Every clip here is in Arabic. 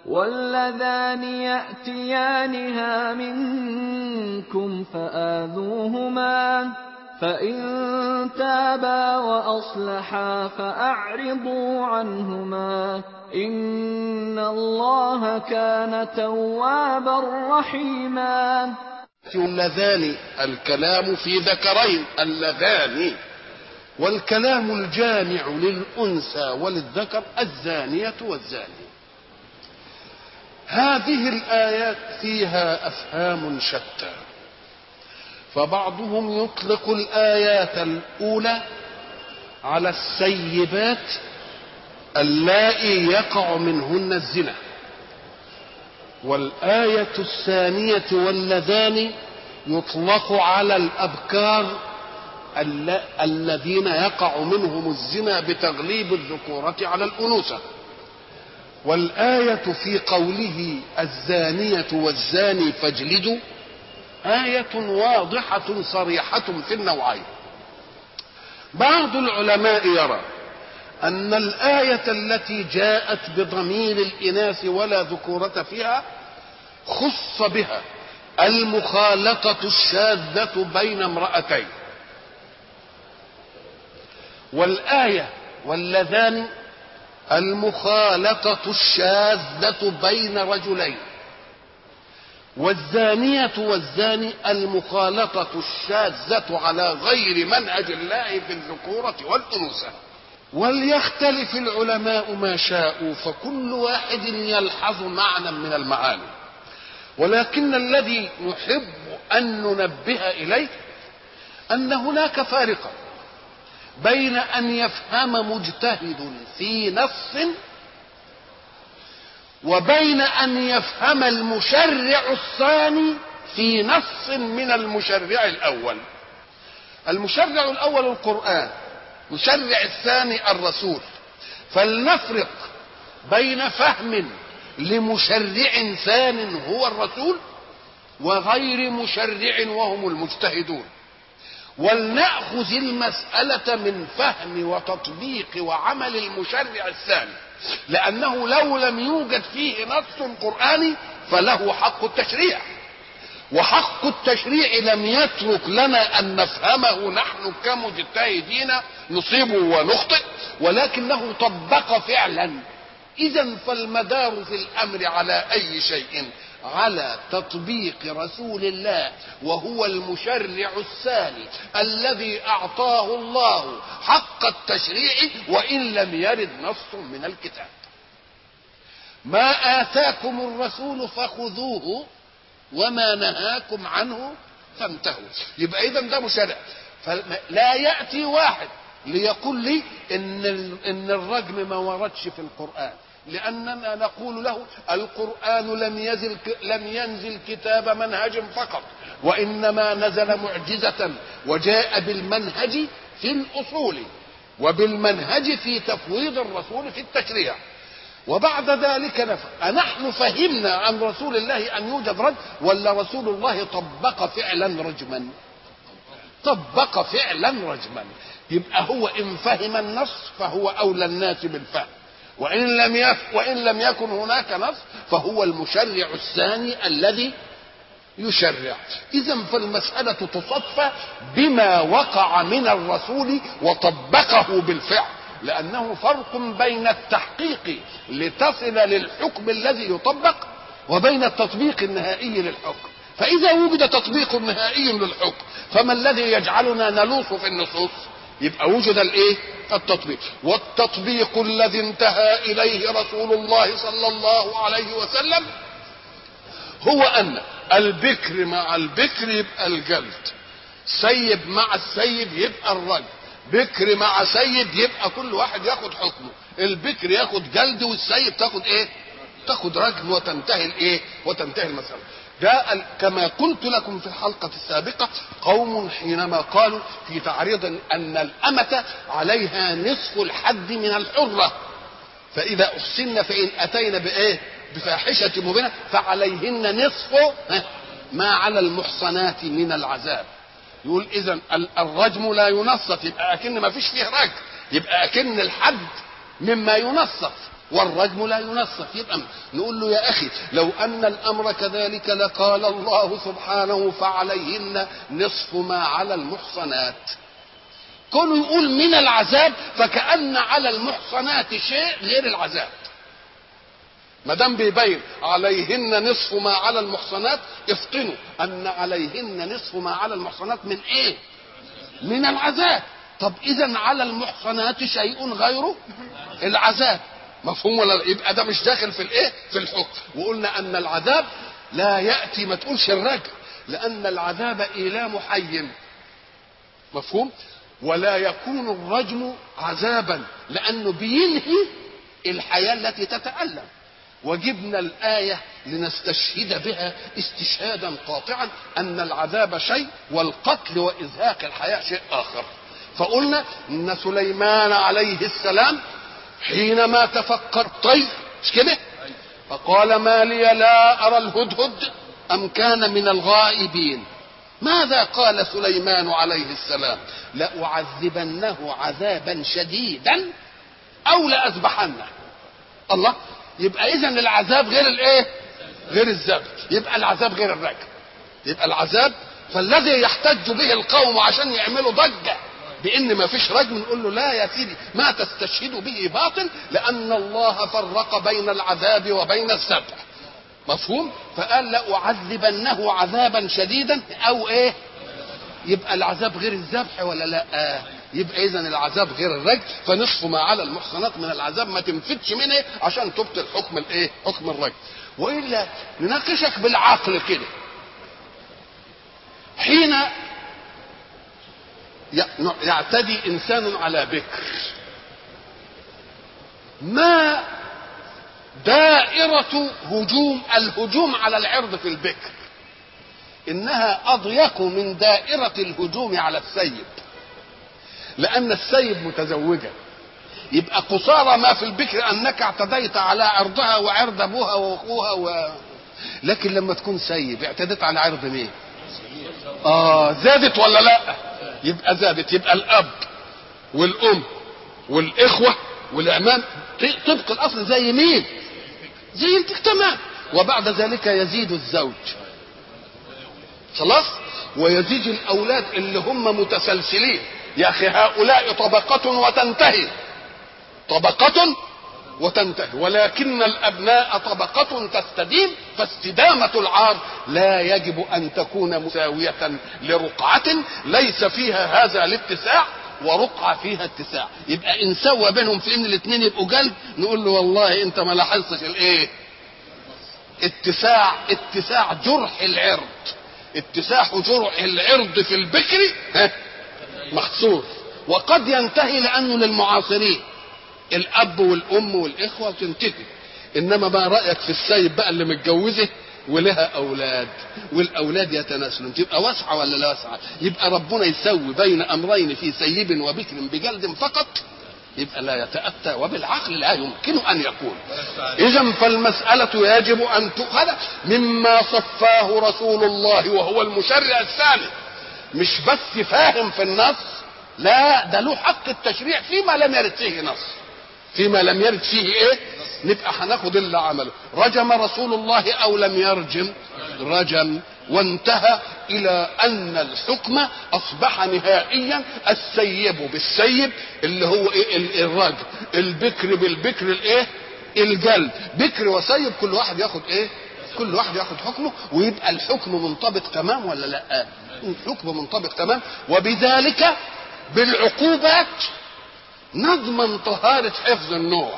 واللذان يأتيانها منكم فآذوهما فإن تابا وأصلحا فأعرضوا عنهما إن الله كان توابا رحيما. اللذان الكلام في ذكرين اللذان، والكلام الجامع للأنثى وللذكر الزانية والزاني. هذه الآيات فيها أفهام شتى، فبعضهم يطلق الآيات الأولى على السيبات اللائي يقع منهن الزنا، والآية الثانية واللذان يطلق على الأبكار الذين يقع منهم الزنا بتغليب الذكورة على الأنوثة. والآية في قوله الزانية والزاني فاجلدوا آية واضحة صريحة في النوعين. بعض العلماء يرى أن الآية التي جاءت بضمير الإناث ولا ذكورة فيها خص بها المخالطة الشاذة بين امرأتين، والآية واللذان المخالطة الشاذة بين رجلين، والزانية والزاني المخالطة الشاذة على غير منهج الله في الذكورة والأنوثة. وليختلف العلماء ما شاءوا، فكل واحد يلحظ معنى من المعاني، ولكن الذي نحب أن ننبه إليه أن هناك فارقا بين أن يفهم مجتهد في نص وبين أن يفهم المشرع الثاني في نص من المشرع الأول. المشرع الأول القرآن، مشرع الثاني الرسول، فلنفرق بين فهم لمشرع ثان هو الرسول وغير مشرع وهم المجتهدون، ولنأخذ المسألة من فهم وتطبيق وعمل المشرع الثاني، لأنه لو لم يوجد فيه نص قرآني فله حق التشريع، وحق التشريع لم يترك لنا أن نفهمه نحن كمجتهدين نصيب ونخطئ، ولكنه طبق فعلا. إذن فالمدار في الأمر على أي شيء؟ على تطبيق رسول الله، وهو المشرع الثاني الذي أعطاه الله حق التشريع وإن لم يرد نص من الكتاب. ما آتاكم الرسول فخذوه وما نهاكم عنه فانتهوا. يبقى إذن ده مشرع، فلا يأتي واحد ليقول لي إن الرجم ما وردش في القرآن، لأننا نقول له القرآن لم ينزل كتاب منهج فقط، وإنما نزل معجزة وجاء بالمنهج في الأصول وبالمنهج في تفويض الرسول في التشريع. وبعد ذلك أنحن فهمنا عن رسول الله أن يوجد رجم، ولا رسول الله طبق فعلا رجما؟ طبق فعلا رجما. يبقى هو إن فهم النص فهو أولى الناس بالفهم، وإن لم يكن هناك نص فهو المشرع الثاني الذي يشرع. إذن فالمسألة تصفى بما وقع من الرسول وطبقه بالفعل، لأنه فرق بين التحقيق لتصل للحكم الذي يطبق وبين التطبيق النهائي للحكم. فإذا وجد تطبيق نهائي للحكم فما الذي يجعلنا نلوص في النصوص؟ يبقى وجد التطبيق. والتطبيق الذي انتهى إليه رسول الله صلى الله عليه وسلم هو أن البكر مع البكر يبقى الجلد، سيب مع السيب يبقى الرجم، بكر مع سيد يبقى كل واحد ياخد حكمه، البكر ياخد جلد والسيد تاخد رجم وتنتهي المسألة. ده كما قلت لكم في الحلقة السابقة، قوم حينما قالوا في تعريض أن الأمة عليها نصف الحد من الحرة، فإذا أحسن فإن أتينا بفاحشة مبينة فعليهن نصف ما على المحصنات من العذاب. يقول إذن الرجم لا ينصف، يبقى أكن ما فيش فيه رجم، يبقى أكن الحد مما ينصف، والرجم لا ينصف. يبقى نقول له يا أخي لو أن الأمر كذلك لقال الله سبحانه فعليهن نصف ما على المحصنات. كونه يقول من العذاب فكأن على المحصنات شيء غير العذاب. ما دام بيبين عليهن نصف ما على المحصنات، افطنوا ان عليهن نصف ما على المحصنات من ايه؟ من العذاب. طب اذا على المحصنات شيء غير العذاب، مفهوم ولا لا؟ يبقى ده مش داخل في الايه؟ في الحكم. وقلنا ان العذاب لا ياتي، ما تقولش الرجم، لان العذاب ايلام حي، مفهوم؟ ولا يكون الرجم عذابا لانه بينهي الحياه التي تتالم. وجبنا الآية لنستشهد بها استشهادا قاطعا أن العذاب شيء والقتل وإزهاق الحياة شيء آخر. فقلنا إن سليمان عليه السلام حينما تفكر الطير، مش كده؟ فقال ما لي لا أرى الهدهد أم كان من الغائبين. ماذا قال سليمان عليه السلام؟ لأعذبنه عذابا شديدا أو لأذبحنه. الله، يبقى اذا العذاب غير الايه؟ غير الذبح. يبقى العذاب غير الرجم. يبقى العذاب فالذي يحتج به القوم عشان يعملوا ضجه بان ما فيش رجم، نقول له لا يا سيدي، ما تستشهدوا به باطل، لان الله فرق بين العذاب وبين الذبح، مفهوم؟ فقال لأعذبنه عذابا شديدا او ايه؟ يبقى العذاب غير الذبح ولا لا؟ يبقى اذا العذاب غير الرجم. فنصف ما على المحصنات من العذاب ما تنفتش منه عشان تبطل حكم الايه؟ حكم الرجم. والا نناقشك بالعقل كده. حين يعتدي انسان على بكر، ما دائرة الهجوم على العرض في البكر؟ انها اضيق من دائرة الهجوم على السيب، لان السيب متزوجة، يبقى قصارى ما في البكر انك اعتديت على عرضها وعرض ابوها واخوها لكن لما تكون سيب اعتديت على عرض مين؟ زادت ولا لا؟ يبقى زادت. يبقى الاب والام والاخوة والاعمام طبق الاصل زي مين؟ زي البكر تمام. وبعد ذلك يزيد الزوج، خلاص، ويزيد الاولاد اللي هم متسلسلين. يا اخي هؤلاء طبقة وتنتهي، طبقة وتنتهي، ولكن الابناء طبقة تستديم. فاستدامة العار لا يجب ان تكون مساوية لرقعة ليس فيها هذا الاتساع ورقعة فيها اتساع. يبقى ان سوى بينهم في ان الاثنين يبقوا جلد، نقول له والله انت ما لاحظتش الايه؟ اتساع جرح العرض. اتساع جرح العرض في البكر محصور، وقد ينتهي لانه للمعاصرين الاب والام والاخوه تنتهي. انما ما رايك في السيب بقى اللي متجوزه ولها اولاد والاولاد يتناسلوا؟ تبقى واسعه ولا لا واسعه؟ يبقى ربنا يسوي بين امرين في سيب وبكر بجلد فقط، يبقى لا يتأتى، وبالعقل لا يمكن ان يكون. اذا فالمسألة يجب ان تؤخذ مما صفاه رسول الله وهو المشرع الثاني، مش بس فاهم في النص، لا ده له حق التشريع فيما لم يرد فيه نص. فيما لم يرد فيه ايه؟ نبقى هناخد اللي عمله. رجم رسول الله او لم يرجم؟ رجم، وانتهى الى ان الحكم اصبح نهائيا السيب بالسيب اللي هو ايه؟ الرجم. البكر بالبكر الايه؟ الجلد. بكر وسيب كل واحد ياخد ايه؟ كل واحد ياخد حكمه، ويبقى الحكم منطبق تمام ولا لا؟ الحكم منطبق تمام. وبذلك بالعقوبات نضمن طهارة حفظ النوع.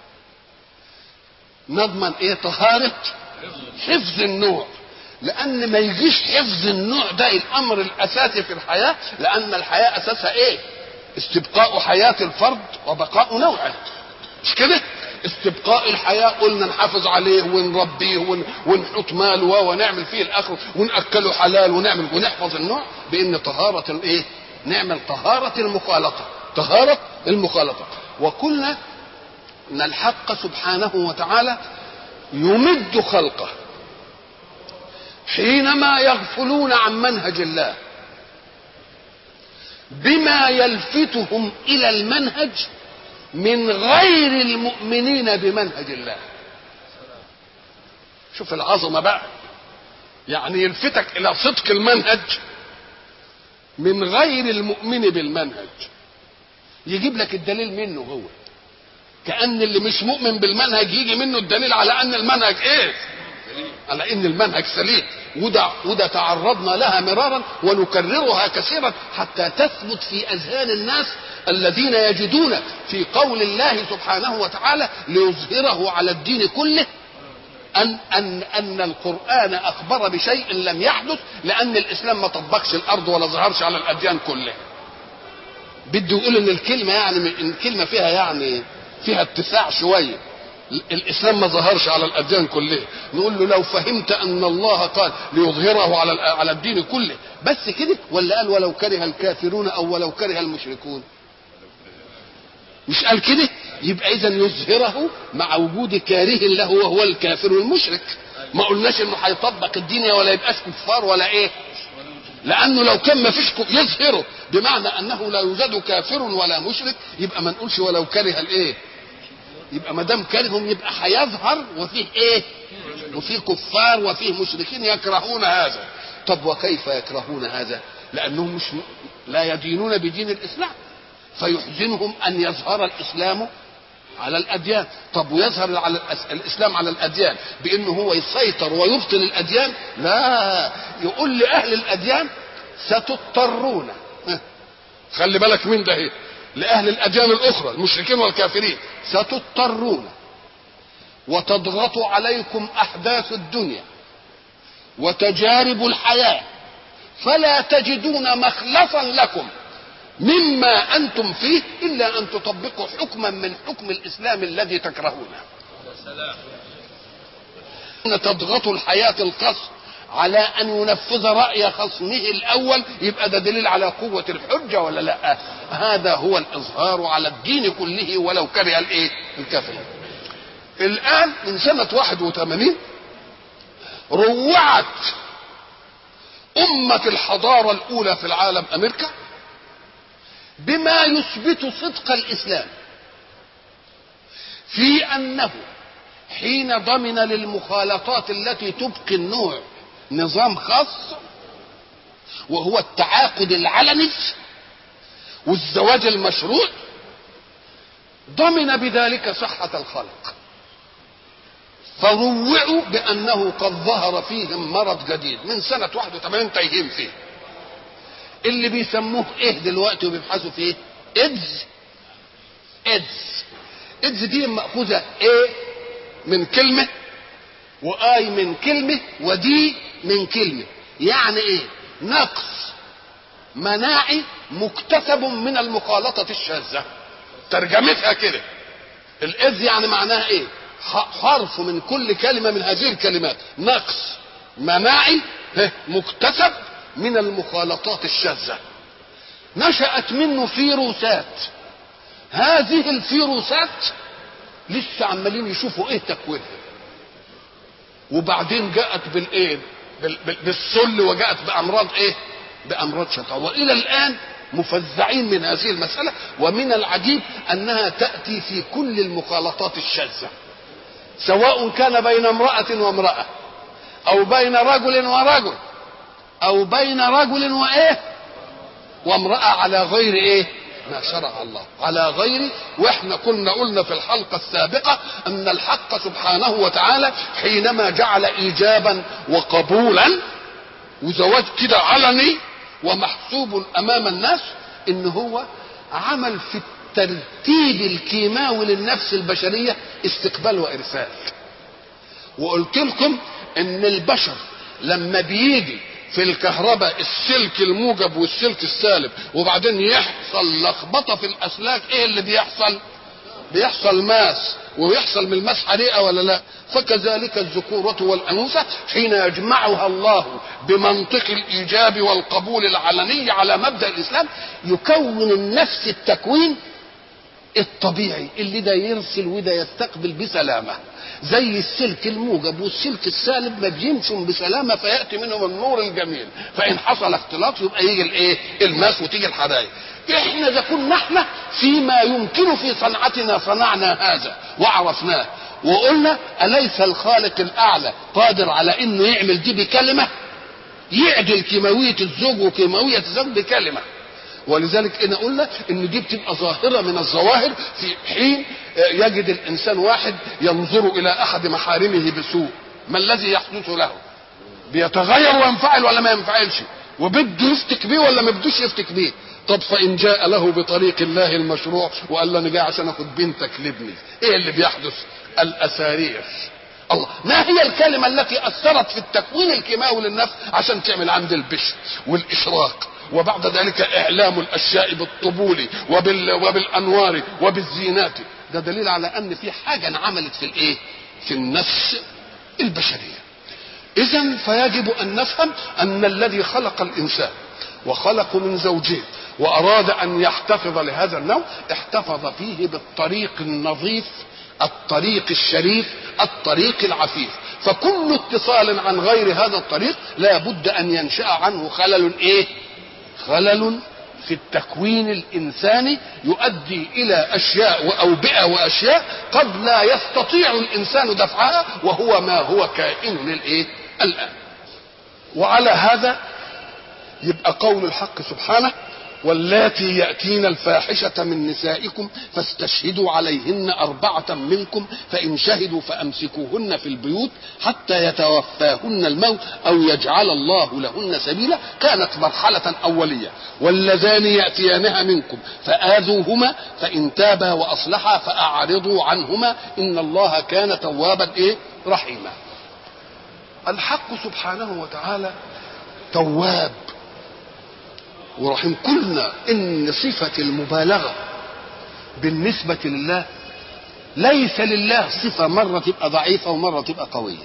نضمن ايه؟ طهارة حفظ النوع. لان ما يجيش حفظ النوع ده الامر الاساسي في الحياة، لان الحياة اساسها ايه؟ استبقاء حياة الفرد وبقاء نوعه، مش كده؟ استبقاء الحياة قلنا نحافظ عليه ونربيه ونحط ماله ونعمل فيه الاخر ونأكله حلال ونحفظ النوع بان طهارة الايه؟ نعمل طهارة المخالطة. طهارة المخالطة. وقلنا ان الحق سبحانه وتعالى يمد خلقه حينما يغفلون عن منهج الله بما يلفتهم الى المنهج من غير المؤمنين بمنهج الله. شوف العظمة بقى، يعني يلفتك إلى صدق المنهج من غير المؤمن بالمنهج، يجيب لك الدليل منه هو، كأن اللي مش مؤمن بالمنهج يجي منه الدليل على أن المنهج إيه؟ على أن المنهج سليم. وده تعرضنا لها مرارا ونكررها كثيرا حتى تثبت في أذهان الناس الذين يجدون في قول الله سبحانه وتعالى ليظهره على الدين كله أن القرآن أخبر بشيء لم يحدث، لأن الإسلام ما طبقش الأرض ولا ظهرش على الأديان كلها. بده يقول إن الكلمة يعني إن الكلمة فيها يعني فيها اتساع شوية، الإسلام ما ظهرش على الأديان كلها. نقول له لو فهمت أن الله قال ليظهره على الدين كله بس كده، ولا قال ولو كره الكافرون أو ولو كره المشركون؟ مش قال كده؟ يبقى إذا يظهره مع وجود كاره له وهو الكافر والمشرك. ما قلناش إنه هيطبق الدين ولا يبقاش كفار ولا إيه، لأنه لو كان ما فيش يظهره بمعنى أنه لا يوجد كافر ولا مشرك، يبقى ما نقولش ولو كره الإيه، يبقى ما دام كرههم يبقى هيظهر وفيه ايه، وفيه كفار وفيه مشركين يكرهون هذا. طب وكيف يكرهون هذا؟ لانهم مش لا يدينون بدين الاسلام، فيحزنهم ان يظهر الاسلام على الاديان. طب ويظهر على الاسلام على الاديان بانه هو يسيطر ويبطل الاديان؟ لا، يقول لاهل الاديان ستضطرون، خلي بالك من ده ايه، لأهل الأديان الأخرى المشركين والكافرين ستضطرون وتضغط عليكم أحداث الدنيا وتجارب الحياة، فلا تجدون مخلصا لكم مما أنتم فيه إلا أن تطبقوا حكما من حكم الإسلام الذي تكرهونه. تضغط الحياة القصر على أن ينفذ رأي خصمه الأول، يبقى ده دليل على قوة الحجة ولا لا؟ هذا هو الإظهار على الدين كله ولو كره الإيه؟ الكافرين. الآن من سنة 81 روعت أمة الحضارة الأولى في العالم أمريكا بما يثبت صدق الإسلام في أنه حين ضمن للمخالطات التي تبقي النوع نظام خاص وهو التعاقد العلني والزواج المشروع، ضمن بذلك صحة الخلق، فروعوا بأنه قد ظهر فيهم مرض جديد من سنة 81 تايهين فيه، اللي بيسموه ايه دلوقتي وبيبحثوا فيه؟ ايدز. ايدز دي مأخوذة ايه من كلمة، واي من كلمة، ودي من كلمة. يعني ايه؟ نقص مناعي مكتسب من المخالطة الشاذة. ترجمتها كده، الايدز يعني معناها ايه؟ حرف من كل كلمة من هذه الكلمات، نقص مناعي مكتسب من المخالطات الشاذة. نشأت منه فيروسات، هذه الفيروسات لسه عمالين يشوفوا ايه تكوينها، وبعدين جاءت بالايه، بالسل، وجاءت بامراض ايه، بامراض شتى، والى الان مفزعين من هذه المسألة. ومن العجيب انها تأتي في كل المخالطات الشاذة، سواء كان بين امرأة وامرأة او بين رجل ورجل او بين رجل وايه وامرأة، على غير ايه ما شرع الله، على غير. واحنا كنا قلنا في الحلقة السابقة ان الحق سبحانه وتعالى حينما جعل ايجابا وقبولا وزواج كده علني ومحسوب امام الناس، ان هو عمل في الترتيب الكيماوي للنفس البشرية استقبال وارسال. وقلت لكم ان البشر لما بيجي في الكهرباء السلك الموجب والسلك السالب وبعدين يحصل لخبطه في الاسلاك، ايه اللي بيحصل؟ بيحصل ماس، ويحصل من الماس حريقه ولا لا؟ فكذلك الذكوره والانوثه حين يجمعها الله بمنطق الايجاب والقبول العلني على مبدا الاسلام، يكون النفس التكوين الطبيعي اللي ده يرسل وده يستقبل بسلامة، زي السلك الموجب والسلك السالب ما بيمشوا بسلامة فيأتي منهم النور الجميل، فإن حصل اختلاط يبقى يجي الايه؟ الماس وتيجي الحدائق. احنا اذا كنا احنا فيما يمكن في صنعتنا صنعنا هذا وعرفناه وقلنا أليس الخالق الأعلى قادر على إنه يعمل دي بكلمة، يعدل كيماوية الزوج وكيماوية الزوج بكلمة. ولذلك إن قلنا إن دي بتبقى ظاهرة من الظواهر في حين يجد الإنسان واحد ينظر إلى أحد محارمه بسوء، ما الذي يحدث له؟ بيتغير وينفعل ولا ما ينفعلش؟ وبده يفتك بيه ولا ما بدوش يفتك بيه؟ طب فإن جاء له بطريق الله المشروع وقال له أنا جاي عشان أخد بنتك لابني، إيه اللي بيحدث؟ الأسارير. الله، ما هي الكلمة التي أثرت في التكوين الكيماوي للنفس عشان تعمل عند البشر والإشراق، وبعد ذلك إعلام الأشياء بالطبول وبالأنوار وبالزينات؟ ده دليل على أن في حاجة انعملت في الإيه؟ في النفس البشرية. إذن فيجب أن نفهم أن الذي خلق الإنسان وخلق من زوجين وأراد أن يحتفظ لهذا النوع احتفظ فيه بالطريق النظيف، الطريق الشريف، الطريق العفيف. فكل اتصال عن غير هذا الطريق لا بد أن ينشأ عنه خلل إيه؟ خلل في التكوين الإنساني يؤدي إلى أشياء وأوبئة وأشياء قد لا يستطيع الإنسان دفعها وهو ما هو كائن للإيه؟ الآن. وعلى هذا يبقى قول الحق سبحانه: واللاتي يأتين الفاحشة من نسائكم فاستشهدوا عليهن 4 منكم فإن شهدوا فأمسكوهن في البيوت حتى يتوفاهن الموت أو يجعل الله لهن سبيلا. كانت مرحلة أولية. واللذان يأتيانها منكم فآذوهما فإن تابا وأصلحا فأعرضوا عنهما إن الله كان توابا رحيما. الحق سبحانه وتعالى تواب ورحيم. قلنا ان صفة المبالغة بالنسبة لله ليس لله صفة مرة تبقى ضعيفة ومرة تبقى قوية،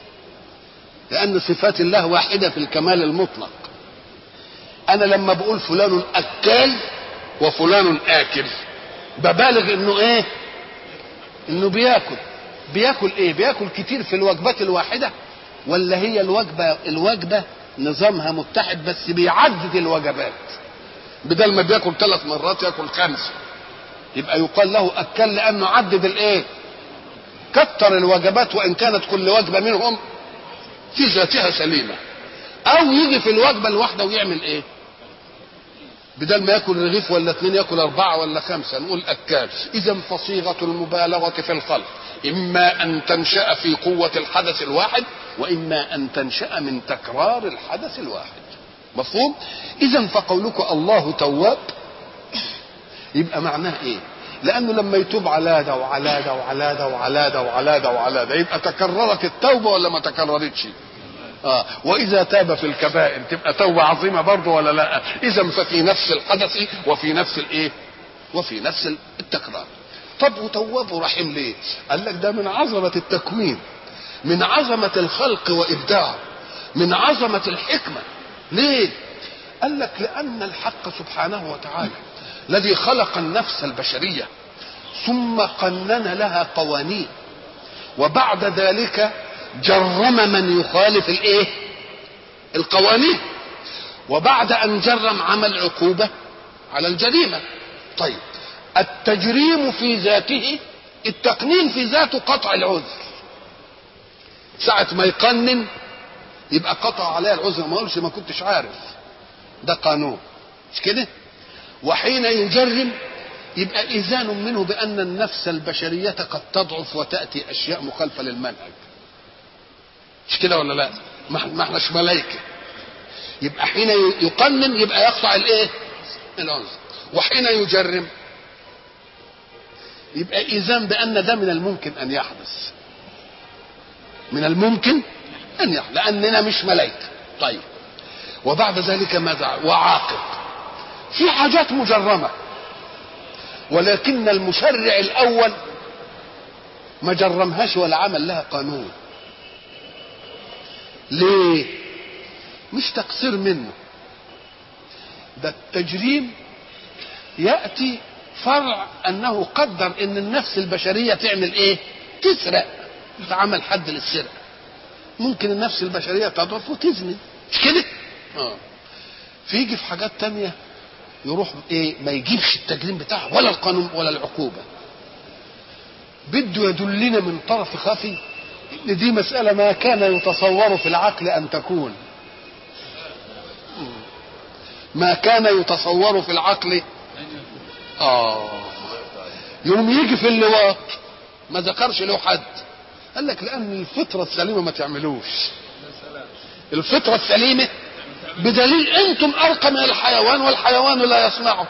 لان صفات الله واحدة في الكمال المطلق. انا لما بقول فلان اكال وفلان اكل ببالغ انه ايه؟ انه بياكل ايه؟ بياكل كتير في الوجبات الواحدة، ولا هي الوجبة نظامها متحد بس بيعدد الوجبات، بدل ما بياكل 3 مرات ياكل 5، يبقى يقال له اكل لانه عدد الايه؟ كتر الوجبات وان كانت كل وجبه منهم في ذاتها سليمه. او يجي في الوجبه الواحده ويعمل ايه؟ بدل ما ياكل رغيف ولا 2 ياكل 4 ولا 5، نقول اكال. اذا فصيغه المبالغه في الخلق اما ان تنشا في قوه الحدث الواحد واما ان تنشا من تكرار الحدث الواحد. مفهوم؟ اذا فقولك الله تواب يبقى معناه ايه؟ لانه لما يتوب على ده وعلى ده وعلى ده وعلى ده وعلى ده وعلى ده يبقى تكررت التوبه ولا ما تكررتش؟ واذا تاب في الكبائر تبقى توبه عظيمه برضه ولا لا؟ اذا ففي نفس الحدث وفي نفس الايه؟ وفي نفس التكرار. طب وتواب رحيم ليه؟ قال لك ده من عظمه التكوين، من عظمه الخلق وابداعه، من عظمه الحكمه. ليه؟ قال لك لان الحق سبحانه وتعالى الذي خلق النفس البشريه ثم قنن لها قوانين، وبعد ذلك جرم من يخالف الايه؟ القوانين، وبعد ان جرم عمل عقوبه على الجريمه. طيب التجريم في ذاته، التقنين في ذاته قطع العذر. ساعه ما يقنن يبقى قطع عليها العذر، ما اقولش ما كنتش عارف، ده قانون، مش كده؟ وحين يجرم يبقى إذان منه بأن النفس البشرية قد تضعف وتأتي أشياء مخالفة للمنهج، مش كده ولا لا؟ ما احناش ملائكة. يبقى حين يقنن يبقى يقطع الايه؟ العنصر. وحين يجرم يبقى إذان بأن ده من الممكن أن يحدث، من الممكن أن يحدث لأننا مش ملائكة. طيب وبعد ذلك ماذا؟ وعاقب. في حاجات مجرمة ولكن المشرع الأول ما جرمهاش ولا عمل لها قانون. ليه؟ مش تقصير منه، ده التجريم يأتي فرع انه قدر ان النفس البشريه تعمل ايه؟ تسرق. تعمل حد للسرقه. ممكن النفس البشريه تضعف وتزني، مش كده؟ فيجي في حاجات تانية يروح ايه؟ ما يجيبش التجريم بتاعها ولا القانون ولا العقوبه. بده يدلنا من طرف خفي ان دي مساله ما كان يتصور في العقل ان تكون. ما كان يتصور في العقل. يوم يجي في اللواط ما ذكرش له حد. قال لك لان الفطره السليمه ما تعملوش. الفطره السليمه بدليل انتم ارقى من الحيوان والحيوان لا يصنعه.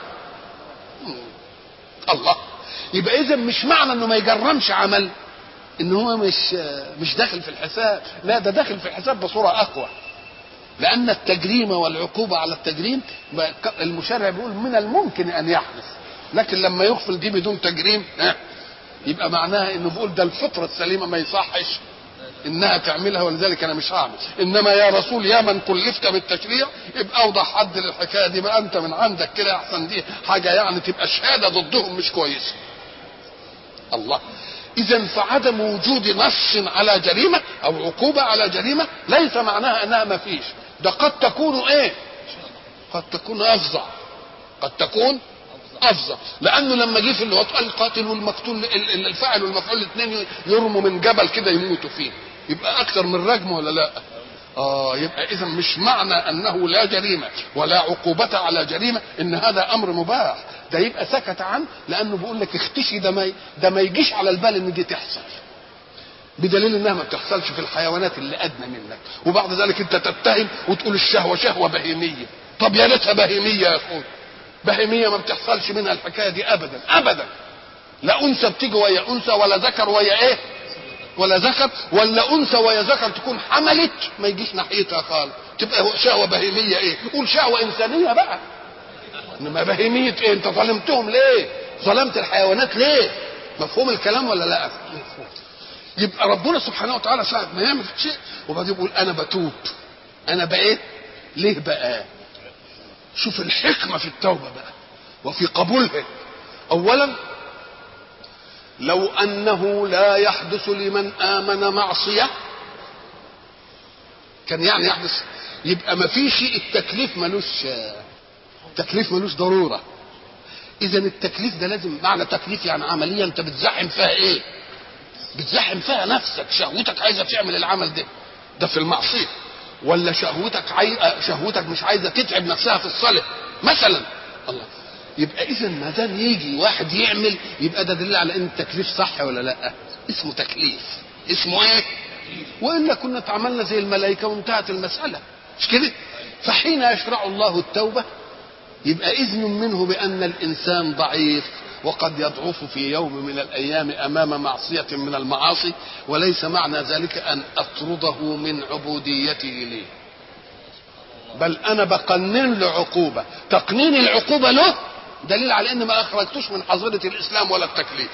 الله. يبقى اذا مش معنى انه ما يجرمش عمل ان هو مش داخل في الحساب، لا ده داخل في الحساب بصوره اقوى. لان التجريم والعقوبه على التجريم المشرع بيقول من الممكن ان يحدث، لكن لما يغفل دي بدون تجريم يبقى معناها انه بيقول ده الفطره السليمه ما يصحش انها تعملها، ولذلك انا مش هعمل. انما يا رسول يا من كلفت بالتشريع ابقى اوضح حد للحكايه دي بقى انت من عندك كده احسن، دي حاجه يعني تبقى شهاده ضدهم مش كويسه. الله. اذا فعدم وجود نص على جريمه او عقوبه على جريمه ليس معناها انها ما فيش. ده قد تكون ايه؟ قد تكون افظع. قد تكون افظع. لانه لما جه في الوطء القاتل والمقتول الفاعل والمفعول الاثنين يرموا من جبل كده يموتوا فيه، يبقى اكثر من رجم ولا لا؟ يبقى اذا مش معنى انه لا جريمه ولا عقوبه على جريمه ان هذا امر مباح. ده يبقى سكت عنه لانه بيقول لك اختشي، ده ما يجيش على البال ان دي تحصل، بدليل انها ما بتحصلش في الحيوانات اللي ادنى منك. وبعد ذلك انت تتهم وتقول الشهوه شهوه بهيميه. طب يا ريتها بهيميه يا اخوي. بهيميه ما بتحصلش منها الحكايه دي ابدا ابدا. لا انثى بتيجي ويا انثى ولا ذكر ويا ايه ولا ذكر، ولا انثى ويا ذكر تكون حملت ما يجيش ناحيتها خالص، تبقى شهوه بهيميه. ايه؟ قول شهوه انسانيه بقى. انما بهيميه ايه؟ انت ظلمتهم ليه؟ ظلمت الحيوانات ليه؟ مفهوم الكلام ولا لا؟ يبقى ربنا سبحانه وتعالى ساعة ما يعمل شيء وبعدين يقول انا بتوب. انا بقيت ليه بقى؟ شوف الحكمة في التوبة بقى وفي قبولها. اولا لو انه لا يحدث لمن امن معصية كان يعني يحدث، يبقى ما فيش التكليف ملوش ضرورة. اذا التكليف ده لازم، معنى تكليف يعني عملية انت بتزحم فيها ايه؟ بتزحم فيها نفسك، شهوتك عايزة تعمل العمل ده في المعصية، ولا شهوتك مش عايزة تتعب نفسها في الصلاة مثلا. الله. يبقى اذا ما دام يجي واحد يعمل يبقى ده دليل على ان التكليف صح ولا لا؟ اسمه تكليف. اسمه ايه؟ والا كنا اتعاملنا زي الملائكه وانتهت المساله، مش كده؟ فحين يشرع الله التوبه يبقى اذن منه بان الانسان ضعيف وقد يضعف في يوم من الايام امام معصيه من المعاصي، وليس معنى ذلك ان اطرده من عبوديته لي، بل انا بقنن له عقوبه. تقنين العقوبه له دليل على ان ما اخرجتوش من حظيره الاسلام ولا التكليف،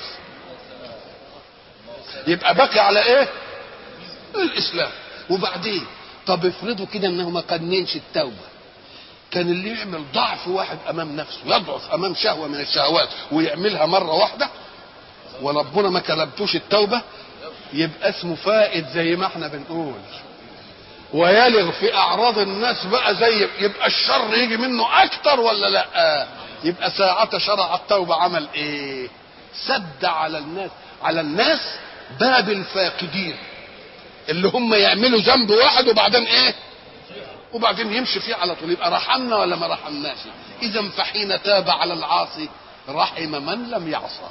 يبقى بقي على ايه؟ الاسلام. وبعدين طب افرضوا كده انه ما قننش التوبه، كان اللي يعمل ضعف واحد امام نفسه، يضعف امام شهوه من الشهوات ويعملها مره واحده وربنا ما كلمتوش التوبه، يبقى اسمه فائد زي ما احنا بنقول، ويلغ في اعراض الناس بقى، زي يبقى الشر يجي منه اكتر ولا لا؟ يبقى ساعة شرع التوبة عمل ايه؟ سد على الناس باب الفاقدين اللي هم يعملوا ذنب واحد وبعدين ايه؟ وبعدين يمشي فيه على طول. يبقى رحمنا ولا ما رحمناش؟ اذا فحين تاب على العاصي رحم من لم يعصى.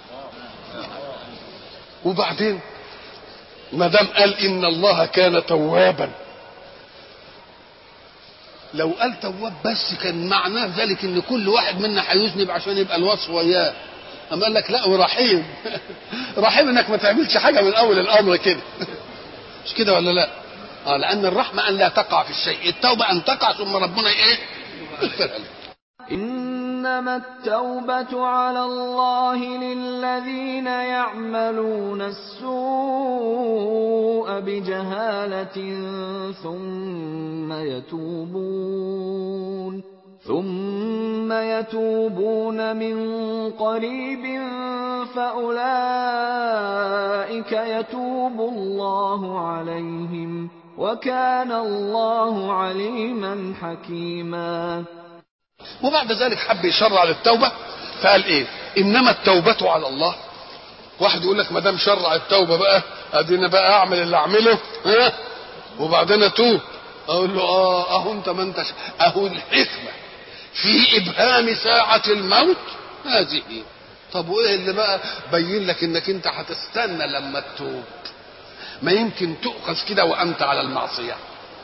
وبعدين ما دام قال ان الله كان توابا، لو قال تواب بس كان معناه ذلك ان كل واحد منا هيذنب عشان يبقى الوصف وياه. اما قال لك لا ورحيم رحيم انك ما تعملش حاجه من اول الامر كده مش كده ولا لا؟ لان الرحمه ان لا تقع في الشيء، التوبه ان تقع ثم ربنا ايه؟ إنما التوبة على الله للذين يعملون السوء بجهالة ثم يتوبون من قريب فأولئك يتوب الله عليهم وكان الله عليما حكيما. وبعد ذلك حب يشرع للتوبة فقال ايه؟ انما التوبة على الله. واحد يقول لك ما دام شرع التوبة بقى ادينا بقى اعمل اللي اعمله وبعدين اتوب. اقول له اهو انت ما انتش اهو الحكمة في ابهام ساعة الموت هذه. طب وايه اللي بقى بين لك انك انت هتستنى لما تتوب؟ ما يمكن تؤخذ كده وانت على المعصية.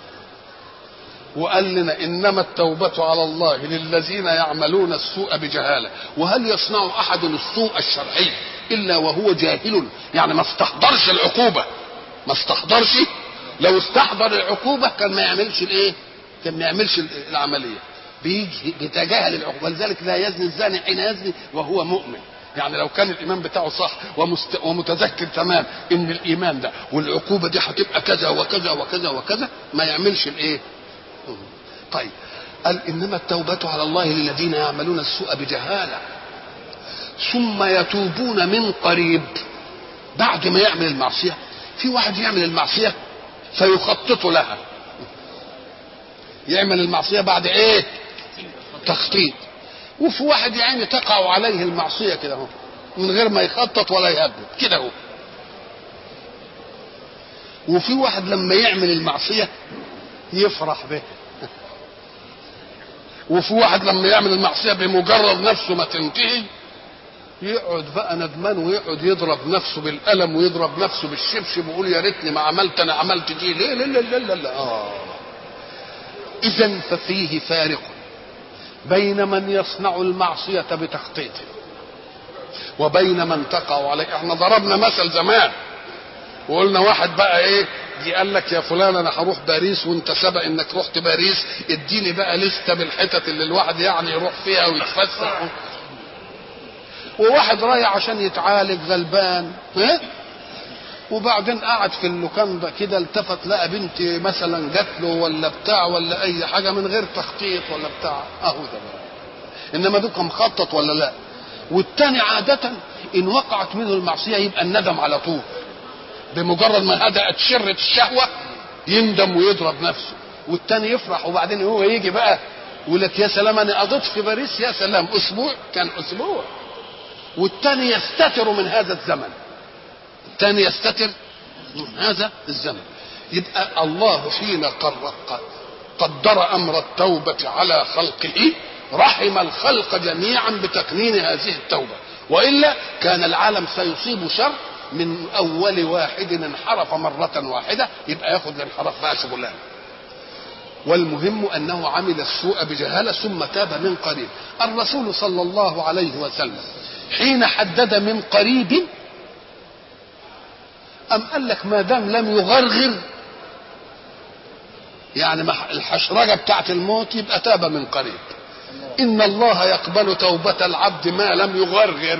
وقال لنا انما التوبة على الله للذين يعملون السوء بجهالة. وهل يصنع احد السوء الشرعي الا وهو جاهل؟ يعني ما استحضرش العقوبة، ما استحضرش. لو استحضر العقوبة كان ما يعملش الايه؟ كان ما يعملش العملية. بيجي بيتجاهل العقوبة. ولذلك لا يزني الزاني حين يزني وهو مؤمن. يعني لو كان الايمان بتاعه صح ومتذكر تمام ان الايمان ده والعقوبة دي هتبقى كذا وكذا وكذا وكذا ما يعملش الايه؟ طيب قال انما التوبة على الله للذين يعملون السوء بجهالة ثم يتوبون من قريب. بعد ما يعمل المعصية، في واحد يعمل المعصية فيخطط لها. يعمل المعصية بعد ايه؟ تخطيط. وفي واحد يعني تقع عليه المعصية كده هو من غير ما يخطط ولا يهبط كده هو. وفي واحد لما يعمل المعصية يفرح به. وفي واحد لما يعمل المعصية بمجرد نفسه ما تنتهي يقعد بقى ندمان ويقعد يضرب نفسه بالقلم ويضرب نفسه بالشبشب ويقول يا ريتني ما عملت، انا عملت دي ليه؟ لا لا لا لا, لا. اذا ففيه فارق بين من يصنع المعصية بتخطيطه وبين من تقع عليه. احنا ضربنا مثل زمان وقلنا واحد بقى ايه دي قال لك يا فلان انا هروح باريس وانت سبق انك رحت باريس، اديني بقى لسته بالحتت اللي الواحد يعني يروح فيها ويتفسح. وواحد رايح عشان يتعالج غلبان وبعدين قعد في اللوكاندا كده التفت لقى بنت مثلا جات له ولا بتاع ولا اي حاجه من غير تخطيط ولا بتاع. اهو ده بقى. انما دوك مخطط ولا لا؟ والتاني عاده ان وقعت منه المعصيه يبقى الندم على طول. بمجرد ما هدأت شرة الشهوة يندم ويضرب نفسه. والتاني يفرح وبعدين هو يجي بقى يقول لك يا سلام انا قضيت في باريس يا سلام اسبوع، كان اسبوع. والتاني يستتر من هذا الزمن. التاني يستتر من هذا الزمن. يبقى الله حين قدر امر التوبة على خلقه رحم الخلق جميعا بتكنين هذه التوبة. وإلا كان العالم سيصيب شر من اول واحد انحرف مرة واحدة يبقى ياخد الانحراف بقى شغلانه. والمهم انه عمل السوء بجهالة ثم تاب من قريب. الرسول صلى الله عليه وسلم حين حدد من قريب ام قال لك ما دام لم يغرغر يعني الحشرجة بتاعت الموت يبقى تاب من قريب. ان الله يقبل توبة العبد ما لم يغرغر.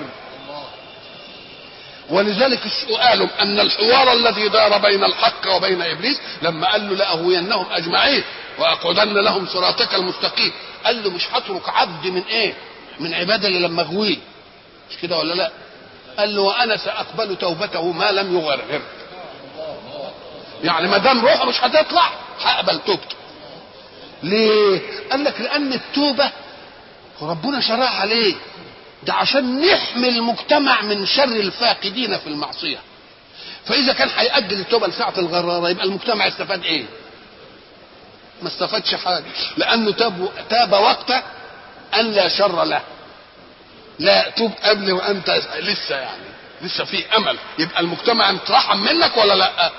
ولذلك قالوا ان الحوار الذي دار بين الحق وبين ابليس لما قال له لاغوينهم اجمعين واقعدن لهم صراطك المستقيم، قال له مش هترك عبد من ايه؟ من عبادي اللي لما اغويه. مش كده ولا لا؟ قال له وانا ساقبل توبته ما لم يغرغر. يعني ما دام روحه مش هتطلع هقبل توبته. ليه؟ قال لك لان التوبه ربنا شرع عليه ده عشان نحمي المجتمع من شر الفاقدين في المعصية. فإذا كان هيأجل التوبة لساعة الغرارة يبقى المجتمع استفاد إيه؟ ما استفادش حاجة، لأنه تاب وقت أن لا شر له. لا توب قبل وأنت لسه يعني لسه في أمل، يبقى المجتمع اترحم منك ولا لا؟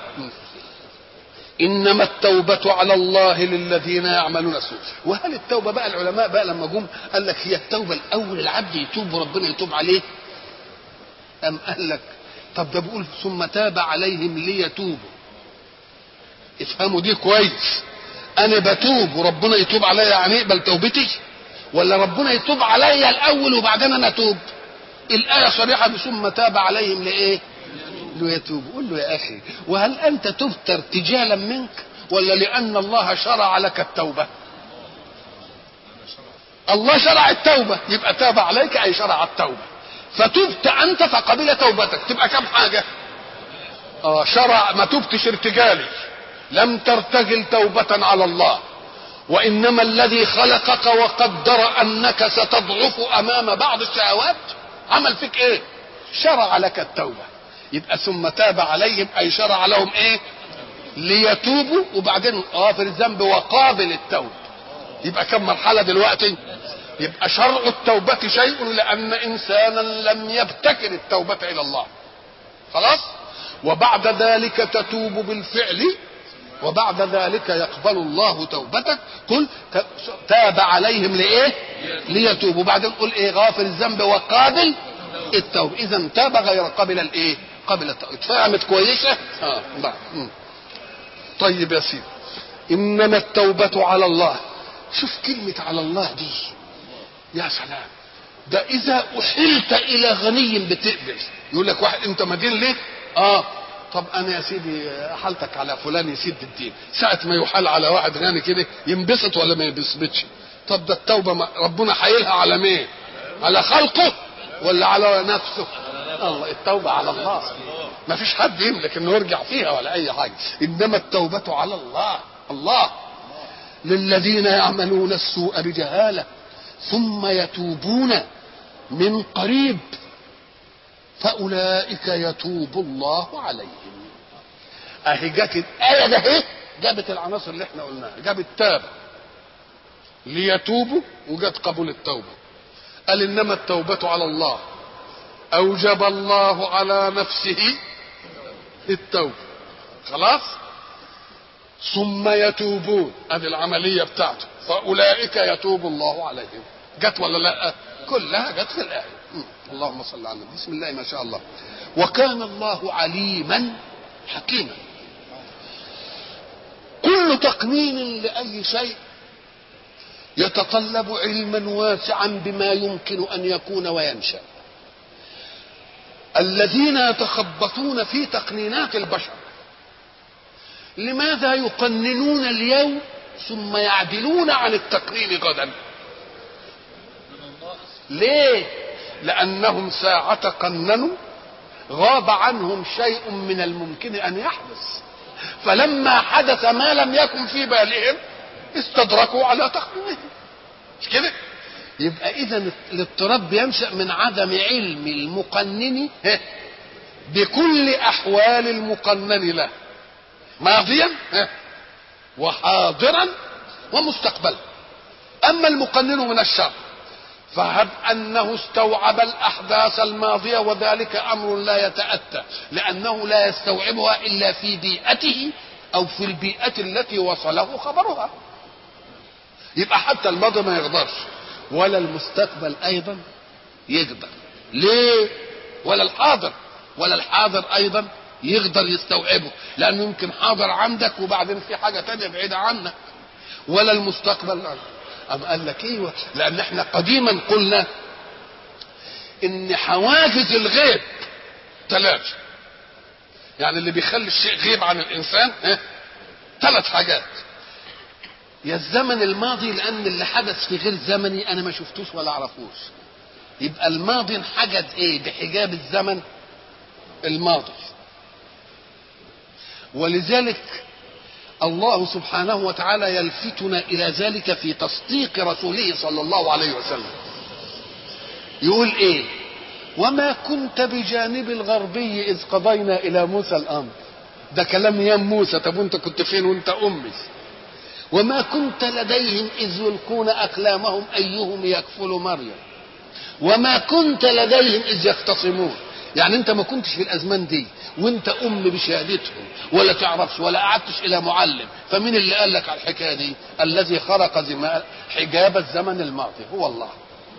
إنما التوبة على الله للذين يعملون السوء. وهل التوبة بقى العلماء بقى لما جم قال لك هي التوبة الأول العبد يتوب وربنا يتوب عليه؟ أم قال لك طب ده بيقول ثم تاب عليهم ليتوبوا. افهموا دي كويس. أنا بتوب وربنا يتوب عليا يعني يقبل توبتي؟ ولا ربنا يتوب عليا الأول وبعدين أنا أتوب؟ الآية صريحة ثم تاب عليهم لإيه؟ يتوب. قل له يا اخي وهل انت تبت ارتجالا منك ولا لان الله شرع لك التوبه؟ الله شرع التوبة، يبقى تاب عليك أي شرع التوبة، فتبت أنت فقبل توبتك، تبقى كم حاجة؟ شرع، ما تبتش ارتجالي، لم ترتجل توبة على الله، وإنما الذي خلقك وقدر أنك ستضعف أمام بعض الشهوات عمل فيك إيه؟ شرع لك التوبة. يبقى ثم تاب عليهم أي شرع لهم إيه؟ ليتوبوا، وبعدين غافر الذنب وقابل التوب. يبقى كم مرحلة دلوقتي؟ يبقى شرع التوبة شيء، لأن إنسانا لم يبتكر التوبة إلى الله، خلاص. وبعد ذلك تتوب بالفعل، وبعد ذلك يقبل الله توبتك. قل تاب عليهم لإيه؟ ليتوبوا. وبعدين قل إيه؟ غافر الذنب وقابل التوب. إذا تاب غير قابل الإيه؟ قابل التوب. اتفهمت كويسة؟ طيب يا سيدي، إنما التوبة على الله. شوف كلمة على الله دي، يا سلام، ده إذا أحلت إلى غني بتقبل. يقول لك واحد أنت مدين ليه؟ طب أنا يا سيدي أحلتك على فلان يسد الدين. ساعة ما يحال على واحد غني كده ينبسط ولا ما ينبسطش؟ طب ده التوبة ربنا حايلها على مين؟ على خلقه ولا على نفسه؟ الله، التوبة على الله، ما فيش حد يملك انه يرجع فيها ولا اي حاجة. انما التوبة على الله. الله للذين يعملون السوء بجهالة ثم يتوبون من قريب فأولئك يتوب الله عليهم. اهي جت الآية ده، اهي جابت العناصر اللي احنا قلناها، جابت تاب ليتوبوا وجت قبول التوبة. قال انما التوبة على الله، اوجب الله على نفسه التوبة، خلاص. ثم يتوبون، هذه العملية بتاعته، فأولئك يتوب الله عليهم. جت ولا لا؟ كلها جت في الآية. اللهم صل على النبي. بسم الله ما شاء الله. وكان الله عليما حكيما. كل تقنين لأي شيء يتطلب علما واسعا بما يمكن أن يكون وينشأ. الذين يتخبطون في تقنينات البشر لماذا يقننون اليوم ثم يعدلون عن التقنين غدا؟ ليه؟ لأنهم ساعة قننوا غاب عنهم شيء من الممكن أن يحدث، فلما حدث ما لم يكن في بالهم استدركوا على تقنينهم. مش كده؟ يبقى إذن الاضطراب ينشأ من عدم علم المقنن بكل أحوال المقنن له، ماضيا وحاضرا ومستقبلا. أما المقنن من الشر فهب أنه استوعب الأحداث الماضية، وذلك أمر لا يتأتى، لأنه لا يستوعبها إلا في بيئته أو في البيئة التي وصله خبرها. يبقى حتى الماضي ما يقدرش، ولا المستقبل أيضا يقدر. ليه؟ ولا الحاضر أيضا يقدر يستوعبه، لأنه يمكن حاضر عندك وبعدين في حاجة تانية بعيدة عنك. ولا المستقبل. أم قال لك ايوه، لأن احنا قديما قلنا إن حواجز الغيب 3. يعني اللي بيخلي الشيء غيب عن الإنسان 3 حاجات. يا الزمن الماضي، لأن اللي حدث في غير زمني أنا ما شفتوش ولا أعرفوش، يبقى الماضي انحجز إيه؟ بحجاب الزمن الماضي. ولذلك الله سبحانه وتعالى يلفتنا إلى ذلك في تصديق رسوله صلى الله عليه وسلم. يقول إيه؟ وما كنت بجانب الغربي إذ قضينا إلى موسى الأمر. ده كلام يا موسى، طب وانت كنت فين وانت أمي؟ وما كنت لديهم إذ يلقون أقلامهم أيهم يكفل مريم وما كنت لديهم إذ يختصمون. يعني انت ما كنتش في الازمان دي وانت ام بشهادتهم ولا تعرفش ولا قعدتش الى معلم، فمين اللي قال لك على الحكايه دي؟ الذي خرق حجاب الزمن الماضي هو الله.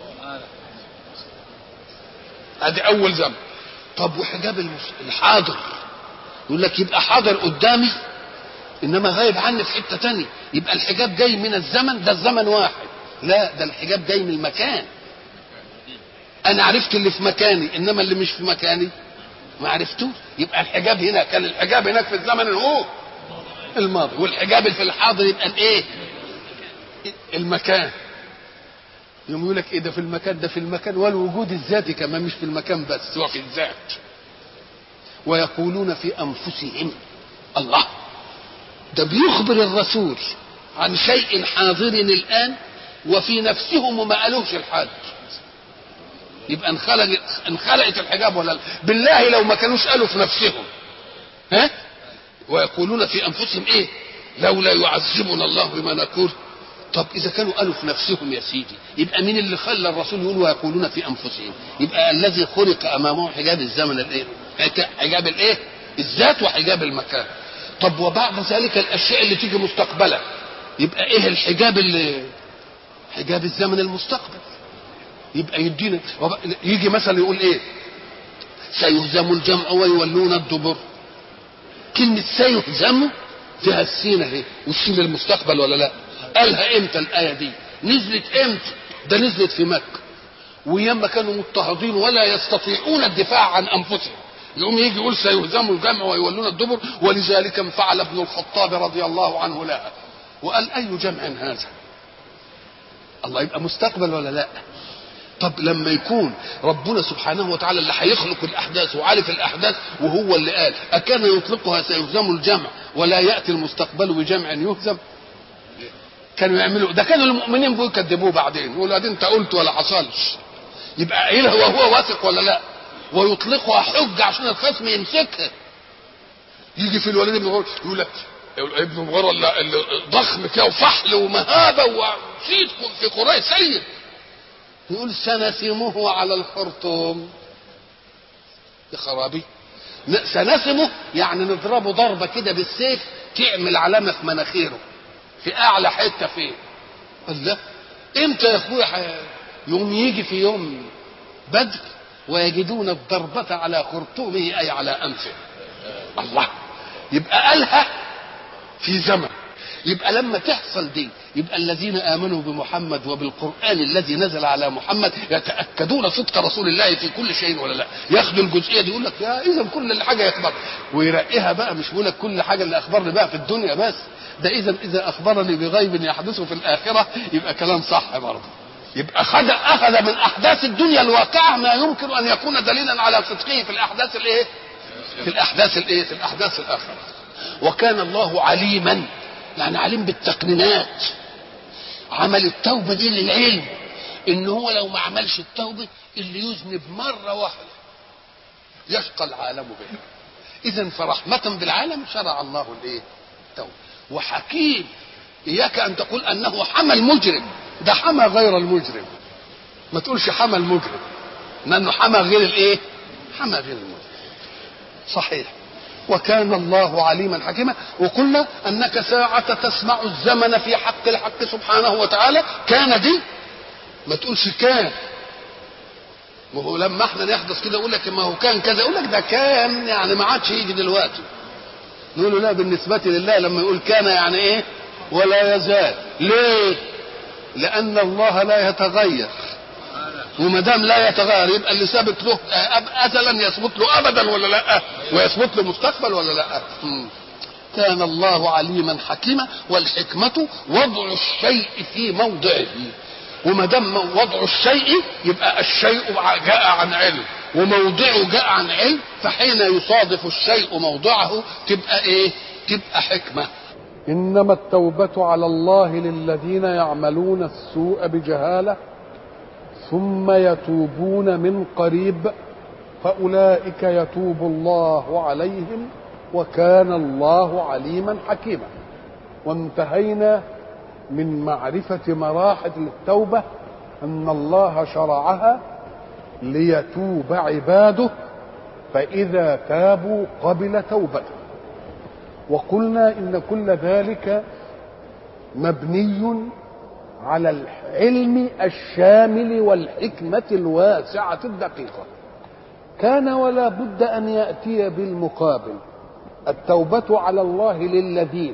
ادي اول زمن. طب وحجاب الحاضر؟ يقول لك يبقى حاضر قدامي انما غايب عني في حته تانية، يبقى الحجاب جاي من الزمن، ده الزمن واحد. لا، ده الحجاب جاي من المكان. انا عرفت اللي في مكاني، انما اللي مش في مكاني ما عرفتوش. يبقى الحجاب هنا، كان الحجاب هناك في الزمن هو الماضي، والحجاب في الحاضر يبقى الايه؟ المكان. يوم يقول لك ايه ده في المكان، ده في المكان، والوجود الذاتي كمان مش في المكان بس، هو في الذات. ويقولون في انفسهم، الله، ده بيخبر الرسول عن شيء حاضر الان وفي نفسهم وما قالوش لحد. يبقى انخلقت الحجاب ولا لا؟ بالله لو ما كانوش قالوا في نفسهم، ها؟ ويقولون في انفسهم ايه؟ لولا يعذبنا الله بما نقول. طب اذا كانوا قالوا في نفسهم يا سيدي، يبقى مين اللي خلى الرسول يقول ويقولون في انفسهم؟ يبقى الذي خلق امامه حجاب الزمن الايه؟ حجاب الايه؟ الذات وحجاب المكان. طب وبعد ذلك الاشياء اللي تيجي مستقبلا، يبقى ايه الحجاب اللي حجاب الزمن المستقبل. يبقى يدينا يجي مثلا يقول ايه؟ سيهزم الجمع ويولون الدبر. كلمة سيهزم فيها السين اهي، والسين للمستقبل ولا لا؟ قالها امتى الآية دي؟ نزلت امتى؟ ده نزلت في مكة، وياما كانوا مضطهدين ولا يستطيعون الدفاع عن انفسهم، يقوم يجي يقول سيهزم الجمع ويولون الدبر، ولذلك انفعل ابن الخطاب رضي الله عنه لها وقال اي جمع هذا؟ الله، يبقى مستقبل ولا لا؟ طب لما يكون ربنا سبحانه وتعالى اللي هيخلق الاحداث وعارف الاحداث وهو اللي قال، اكان يطلقها سيهزم الجمع ولا ياتي المستقبل بجمع يهزم؟ كانوا يعملوا ده، كانوا المؤمنين بيكذبوه بعدين يقولوا ادي انت قلت ولا حصلش. يبقى ايه وهو واثق ولا لا؟ ويطلقها حجه عشان الخصم يمسكها. يجي في الوليد بن مغيرة يقول لك ابن مغيرة اللي ضخم كده وفحل ومهابه وسيد في قريش سيد، يقول سنسمه على الخرطوم. يا خرابي، سنسمه يعني نضربه ضربه كده بالسيف تعمل علامه في مناخيره في اعلى حته فين. الله، امتى يا اخويا؟ يوم يجي في يوم بدر ويجدون الضربه على خرطومه اي على انفه. الله، يبقى قالها في زمن. يبقى لما تحصل دي، يبقى الذين امنوا بمحمد وبالقران الذي نزل على محمد يتاكدون صدق رسول الله في كل شيء ولا لا؟ ياخدوا الجزئيه دي يقول لك يا اذا كل حاجه يخبر، ويرقيها بقى، مش بيقول لك كل حاجه اللي اخبرني بقى في الدنيا بس، ده اذا اخبرني بغيب يحدث في الاخره يبقى كلام صح برضه. يبقى اخذ من احداث الدنيا الواقعه ما يمكن ان يكون دليلا على صدقه في الاحداث الايه؟ في الاحداث الاخره. وكان الله عليما، يعني عليم بالتقنينات. عمل التوبه دي للعلم، ان هو لو ما عملش التوبه اللي يذنب مره واحده يشقى العالم به. اذا فرحمه بالعالم شرع الله الايه؟ التوبه. وحكيم، اياك ان تقول انه حمى المجرم، ده حمى غير المجرم. ما تقولش حمى المجرم، لانه حمى غير الايه؟ حمى غير المجرم. صحيح. وكان الله عليما حكيما. وقلنا انك ساعة تسمع الزمن في حق الحق سبحانه وتعالى كان دي، ما تقولش كان. ما هو لما احنا نحدث كده يقول لك ما هو كان كذا، يقول لك ده كان يعني ما عادش يجي دلوقتي. نقول له لا، بالنسبة لله لما يقول كان يعني ايه؟ ولا يزال. ليه؟ لأن الله لا يتغير، وما دام لا يتغير يبقى اللي ثابت له ازلا يثبت له ابدا ولا لا؟ ويثبت له مستقبل ولا لا؟ كان الله عليما حكيما. والحكمه وضع الشيء في موضعه، وما دام وضع الشيء يبقى الشيء جاء عن علم، وموضعه جاء عن علم، فحين يصادف الشيء موضعه تبقى ايه؟ تبقى حكمه. انما التوبه على الله للذين يعملون السوء بجهاله ثم يتوبون من قريب فأولئك يتوب الله عليهم وكان الله عليما حكيما. وانتهينا من معرفة مراحل التوبة أن الله شرعها ليتوب عباده، فإذا تابوا قبل توبته. وقلنا إن كل ذلك مبني على العلم الشامل والحكمة الواسعة الدقيقة. كان ولا بد أن يأتي بالمقابل. التوبة على الله للذين،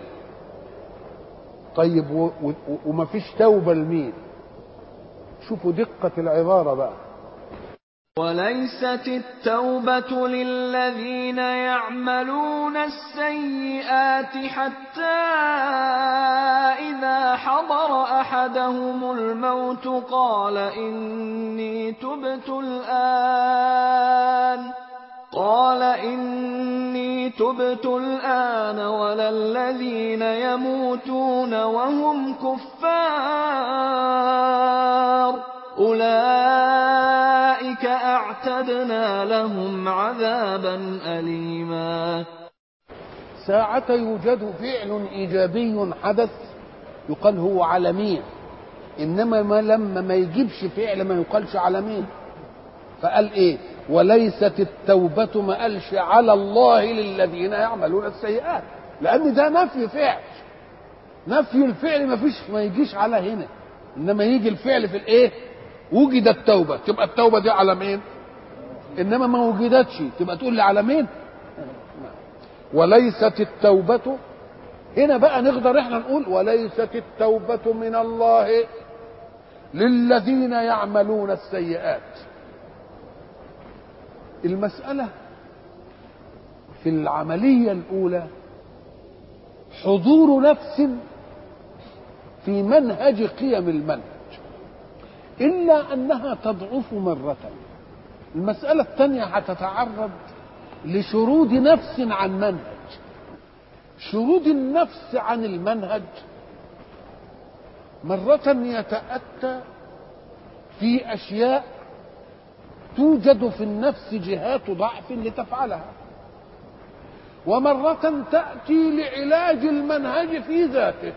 طيب وما فيش توبة لمين؟ شوفوا دقة العبارة بقى. وليست التوبة للذين يعملون السيئات حتى إذا حضر أحدهم الموت قال إني تبت الآن ولا الذين يموتون وهم كفار أولئك أعتدنا لهم عذابا أليما. ساعة يوجد فعل إيجابي حدث يقال هو عالمين، إنما لما ما يجيبش فعل ما يقالش عالمين. فقال إيه؟ وليست التوبة، ما قالش على الله للذين يعملون السيئات، لأن ده نفي فعل. نفي الفعل ما يجيش على هنا، إنما يجي الفعل في الإيه؟ وجد التوبة، تبقى التوبة دي على مين؟ إنما ما وجدتش تبقى تقول لي على مين؟ وليست التوبة، هنا بقى نقدر احنا نقول وليست التوبة من الله للذين يعملون السيئات. المسألة في العملية الأولى حضور نفس في منهج قيم المنهج، إلا أنها تضعف مرة. المسألة الثانية هتتعرض لشرود نفس عن منهج. شرود النفس عن المنهج مرة يتأتى في أشياء توجد في النفس جهات ضعف لتفعلها، ومرة تأتي لعلاج المنهج في ذاته.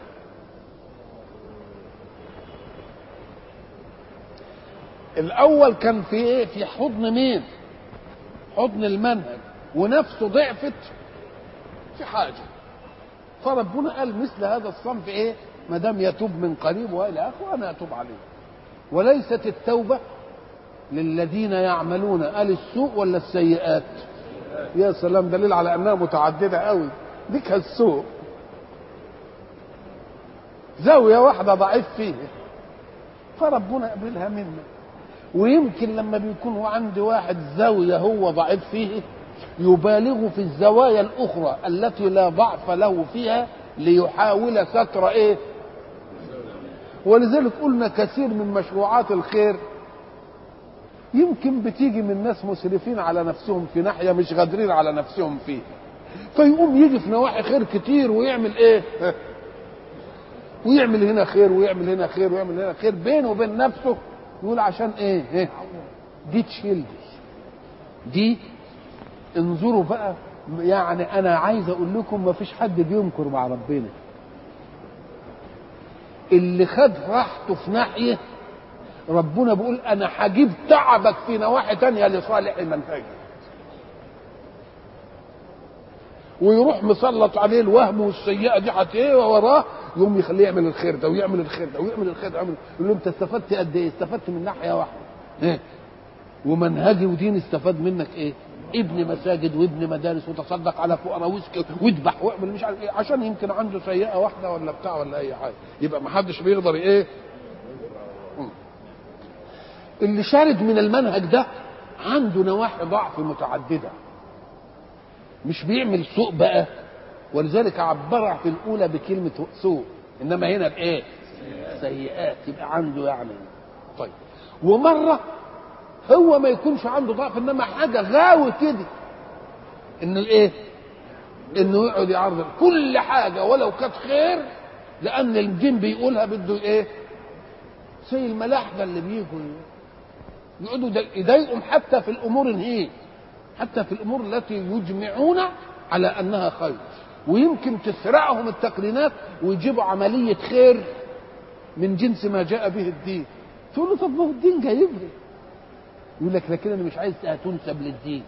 الأول كان في إيه؟ في حضن مين؟ حضن المنهج، ونفسه ضعفت في حاجة، فربنا قال مثل هذا الصنف إيه؟ ما دام يتوب من قريب وإلى آخره أنا أتوب عليه. وليست التوبة للذين يعملون السوء ولا السيئات؟ يا سلام، دليل على أنها متعددة قوي. ديك السوء زاوية واحدة ضعيف فيه فربنا قبلها منه. ويمكن لما بيكون هو عند واحد زاوية هو ضعيف فيه يبالغ في الزوايا الأخرى التي لا ضعف له فيها ليحاول ستر إيه. ولذلك قلنا كثير من مشروعات الخير يمكن بتيجي من ناس مسرفين على نفسهم في ناحية مش قادرين على نفسهم فيه، فيقوم يجي في نواحي خير كتير ويعمل ايه؟ ويعمل هنا خير ويعمل هنا خير ويعمل هنا خير بينه وبين نفسه، يقول عشان ايه؟ دي تشيل دي. انظروا بقى، يعني انا عايز اقول لكم ما فيش حد بيمكر مع ربنا. اللي خد راحته في ناحية ربنا بيقول انا هجيب تعبك في نواحي تانية لصالح منهجي، ويروح مسلط عليه الوهم والسيئة دي ايه وراه، يقوم يخليه يعمل الخير ده ويعمل الخير ده ويعمل الخير ده يقول له انت استفدت قد ايه؟ استفدت من ناحية واحدة ايه؟ ومنهجي ودين استفاد منك ايه؟ ابن مساجد وابن مدارس وتصدق على فقراء واسكت واذبح واعمل مش عارف ايه، عشان يمكن عنده سيئة واحدة ولا بتاع ولا اي حاجة. يبقى ما حدش بيقدر ايه. اللي شارد من المنهج ده عنده نواحي ضعف متعددة، مش بيعمل سوء بقى، ولذلك عبرها في الأولى بكلمة سوء، إنما هنا بإيه؟ سيئات. يبقى عنده يعني طيب. ومرة هو ما يكونش عنده ضعف، إنما حاجة غاوي كده إنه إيه؟ إنه يقعد يعرض كل حاجة ولو كانت خير، لأن الدين بيقولها بده إيه؟ زي الملاحدة اللي بيجوا يقعدوا يضايقهم حتى في الامور هي، حتى في الامور التي يجمعون على انها خير، ويمكن تسرعهم التقنينات ويجيبوا عمليه خير من جنس ما جاء به الدين. تقول له طب ما هو الدين جايبها، يقول لك لكن انا مش عايز تنسب للدين.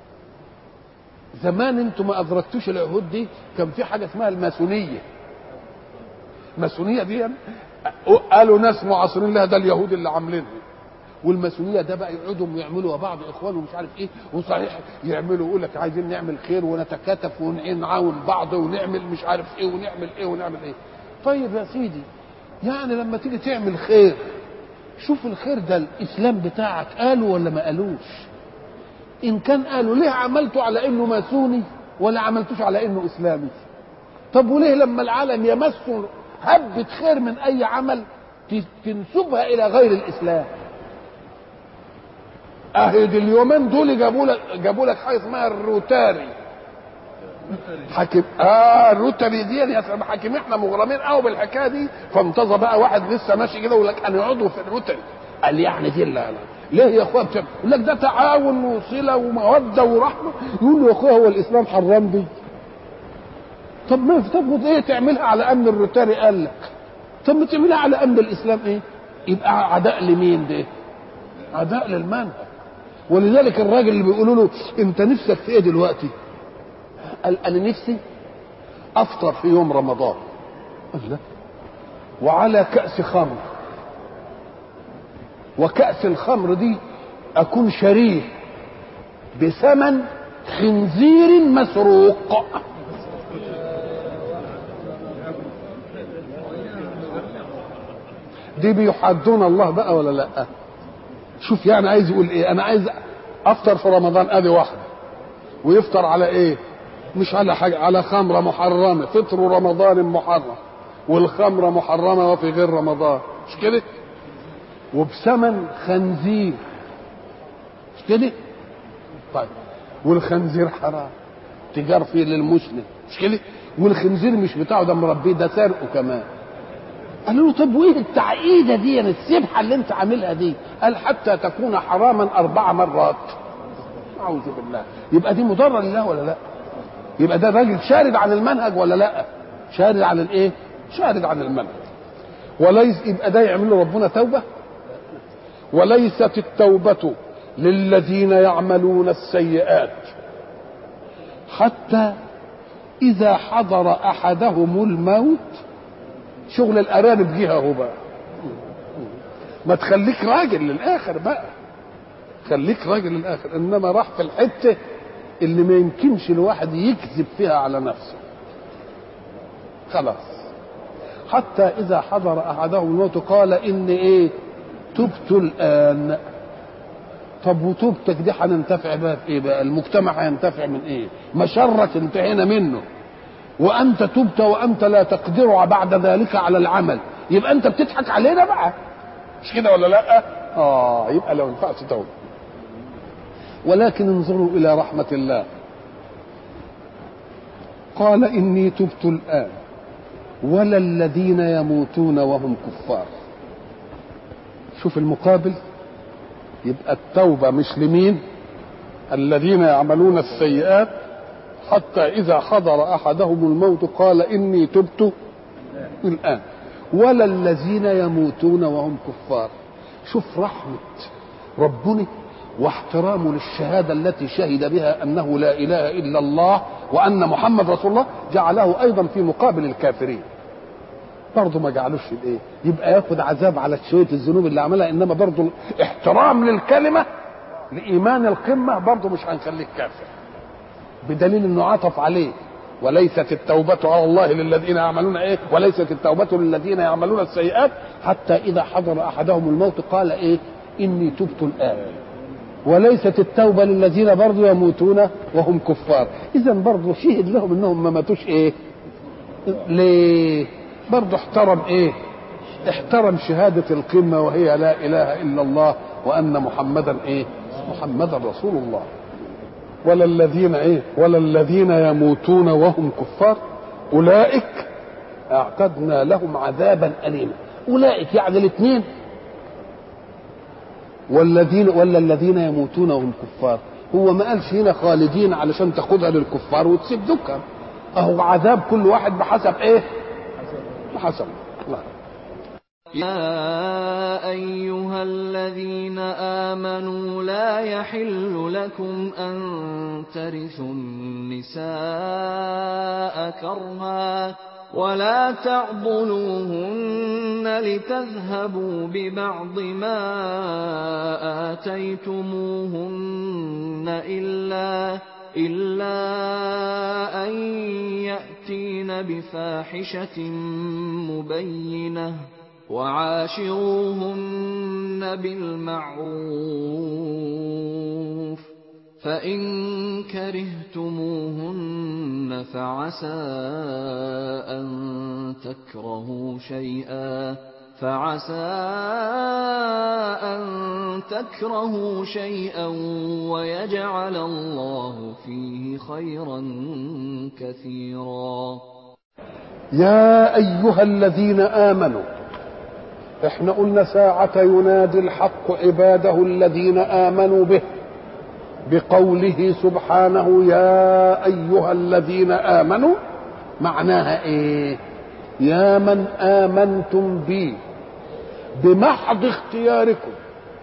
زمان انتم ما ادركتوش العهود دي، كان في حاجه اسمها الماسونيه. الماسونيه دي قالوا ناس معاصرين لها ده اليهود اللي عاملينها، والماسونيه ده بقى يقعدوا يعملوا بعض اخوان ومش عارف ايه، وصحيح يعملوا يقول لك عايزين نعمل خير ونتكاتف ونعاون بعض ونعمل مش عارف ايه ونعمل ايه ونعمل ايه. طيب يا سيدي، يعني لما تيجي تعمل خير شوف الخير ده الاسلام بتاعك قالوا ولا ما قالوش؟ ان كان قالوا ليه عملته على انه ماسوني ولا عملتوش على انه اسلامي؟ طب وليه لما العالم يمسوا هبة خير من اي عمل تنسبها الى غير الاسلام؟ اهد اليومين دول جابوا لك حاجه اسمها الروتاري حاكم. الروتاري دي يا سلام حاكم، احنا مغرمين قوي بالحكايه دي. فانتظر بقى واحد لسه ماشي كده يقول لك انا عضو في الروتاري. قال يعني دي لا ليه يا اخويا يقول لك ده تعاون وصله وموده ورحمه. يقول له يا اخويا هو الاسلام حرام دي؟ طب ما طب ايه تعملها على امن الروتاري؟ قال لك طب ما تعملها على امن الاسلام. ايه يبقى عداء لمين ده؟ عداء للمنهج. ولذلك الراجل اللي بيقولوا له انت نفسك في ايه دلوقتي؟ قال انا نفسي افطر في يوم رمضان. قال لا، وعلى كأس خمر، وكأس الخمر دي اكون شريه بثمن خنزير مسروق. دي بيحدون الله بقى ولا لا؟ شوف يعني عايز يقول ايه؟ انا عايز افطر في رمضان ادي واحده، ويفطر على ايه؟ مش على حاجه، على خمره محرمه. فطر رمضان محرم، والخمره محرمه وفي غير رمضان، مش كده؟ وبثمن خنزير، مش كده؟ طيب والخنزير حرام، تجار فيه للمسلم، مش كده؟ والخنزير مش بتاعه ده مربيه، ده سرقه كمان. قالوا له طب وايه التعقيده دي السبحه اللي انت عاملها دي؟ قال حتى تكون حراما 4 مرات. اعوذ بالله. يبقى دي مضره لله ولا لا؟ يبقى ده الراجل شارد عن المنهج ولا لا؟ شارد عن الايه؟ شارد عن المنهج. وليس يبقى ده يعمل له ربنا توبه؟ وليست التوبه للذين يعملون السيئات حتى اذا حضر احدهم الموت. شغل الارانب جه اهو بقى. ما تخليك راجل للاخر بقى، خليك راجل للاخر. انما راح في الحته اللي ما يمكنش الواحد يكذب فيها على نفسه. خلاص. حتى اذا حضر احدهم الموت قال اني ايه؟ تبت الان. طب وتوبتك دي هننتفع بها في ايه بقى؟ المجتمع هينتفع من ايه؟ مشرك انتهينا منه، وانت تبت وانت لا تقدر بعد ذلك على العمل. يبقى انت بتضحك علينا بقى، مش كده ولا لا؟ يبقى لو ينفعش توبه. ولكن انظروا الى رحمه الله. قال اني تبت الان ولا الذين يموتون وهم كفار. شوف المقابل. يبقى التوبه مش لمين؟ الذين يعملون السيئات حتى اذا حضر احدهم الموت قال اني تبت الان ولا الذين يموتون وهم كفار. شوف رحمه ربنا واحترامه للشهاده التي شهد بها انه لا اله الا الله وان محمد رسول الله، جعله ايضا في مقابل الكافرين. برضه ما جعلوش الايه؟ يبقى ياخد عذاب على شويه الذنوب اللي عملها، انما برضه احترام للكلمه لايمان القمه برضه مش هنخليك كافر، بدليل انه عطف عليه. وليست التوبة على الله للذين يعملون ايه؟ وليست التوبة للذين يعملون السيئات حتى اذا حضر احدهم الموت قال ايه؟ اني تبت الان. وليست التوبة للذين برضو يموتون وهم كفار. اذا برضو شهد لهم انهم ما ماتوش ايه؟ ليه؟ برضو احترم ايه؟ احترم شهادة القمة وهي لا اله الا الله وان محمدا ايه؟ محمدا رسول الله. ولا الذين ايه؟ ولا الذين يموتون وهم كفار اولئك اعتدنا لهم عذابا اليما. اولئك يعني الاثنين، ولا الذين يموتون وهم كفار. هو ما قالش هنا خالدين علشان تاخدها للكفار وتسيب دكان. اهو عذاب كل واحد بحسب ايه؟ بحسب الله. يا أيها الذين آمنوا لا يحل لكم أن ترثوا النساء كرها ولا تعضلوهن لتذهبوا ببعض ما آتيتموهن إلا أن يأتين بفاحشة مبينة وعاشروهن بالمعروف فإن كرهتموهن فعسى أن تكرهوا شيئا ويجعل الله فيه خيرا كثيرا. يا أيها الذين آمنوا، احنا قلنا ساعة ينادي الحق عباده الذين آمنوا به بقوله سبحانه يا أيها الذين آمنوا، معناها ايه؟ يا من آمنتم بي بمحض اختياركم،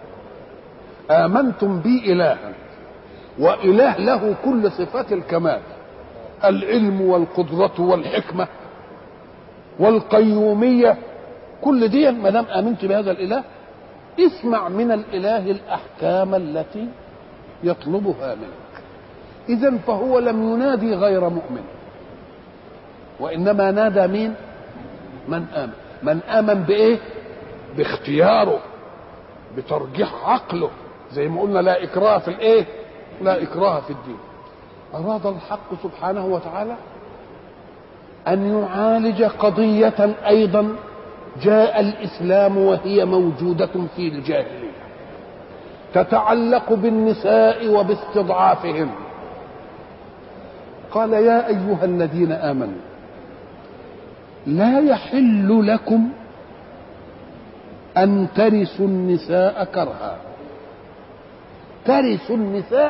آمنتم بي إلها، وإله له كل صفات الكمال، العلم والقدرة والحكمة والقيومية، كل دي ما دام آمنت بهذا الإله اسمع من الإله الأحكام التي يطلبها منك. إذن فهو لم ينادي غير مؤمن، وإنما نادى مين؟ من آمن. من آمن بإيه؟ باختياره، بترجيح عقله، زي ما قلنا لا إكراه في الإيه؟ لا إكراه في الدين. أراد الحق سبحانه وتعالى أن يعالج قضية أيضا جاء الإسلام وهي موجودة في الجاهلية، تتعلق بالنساء وباستضعافهم. قال يا أيها الذين آمنوا لا يحل لكم أن ترثوا النساء كرها. ترثوا النساء،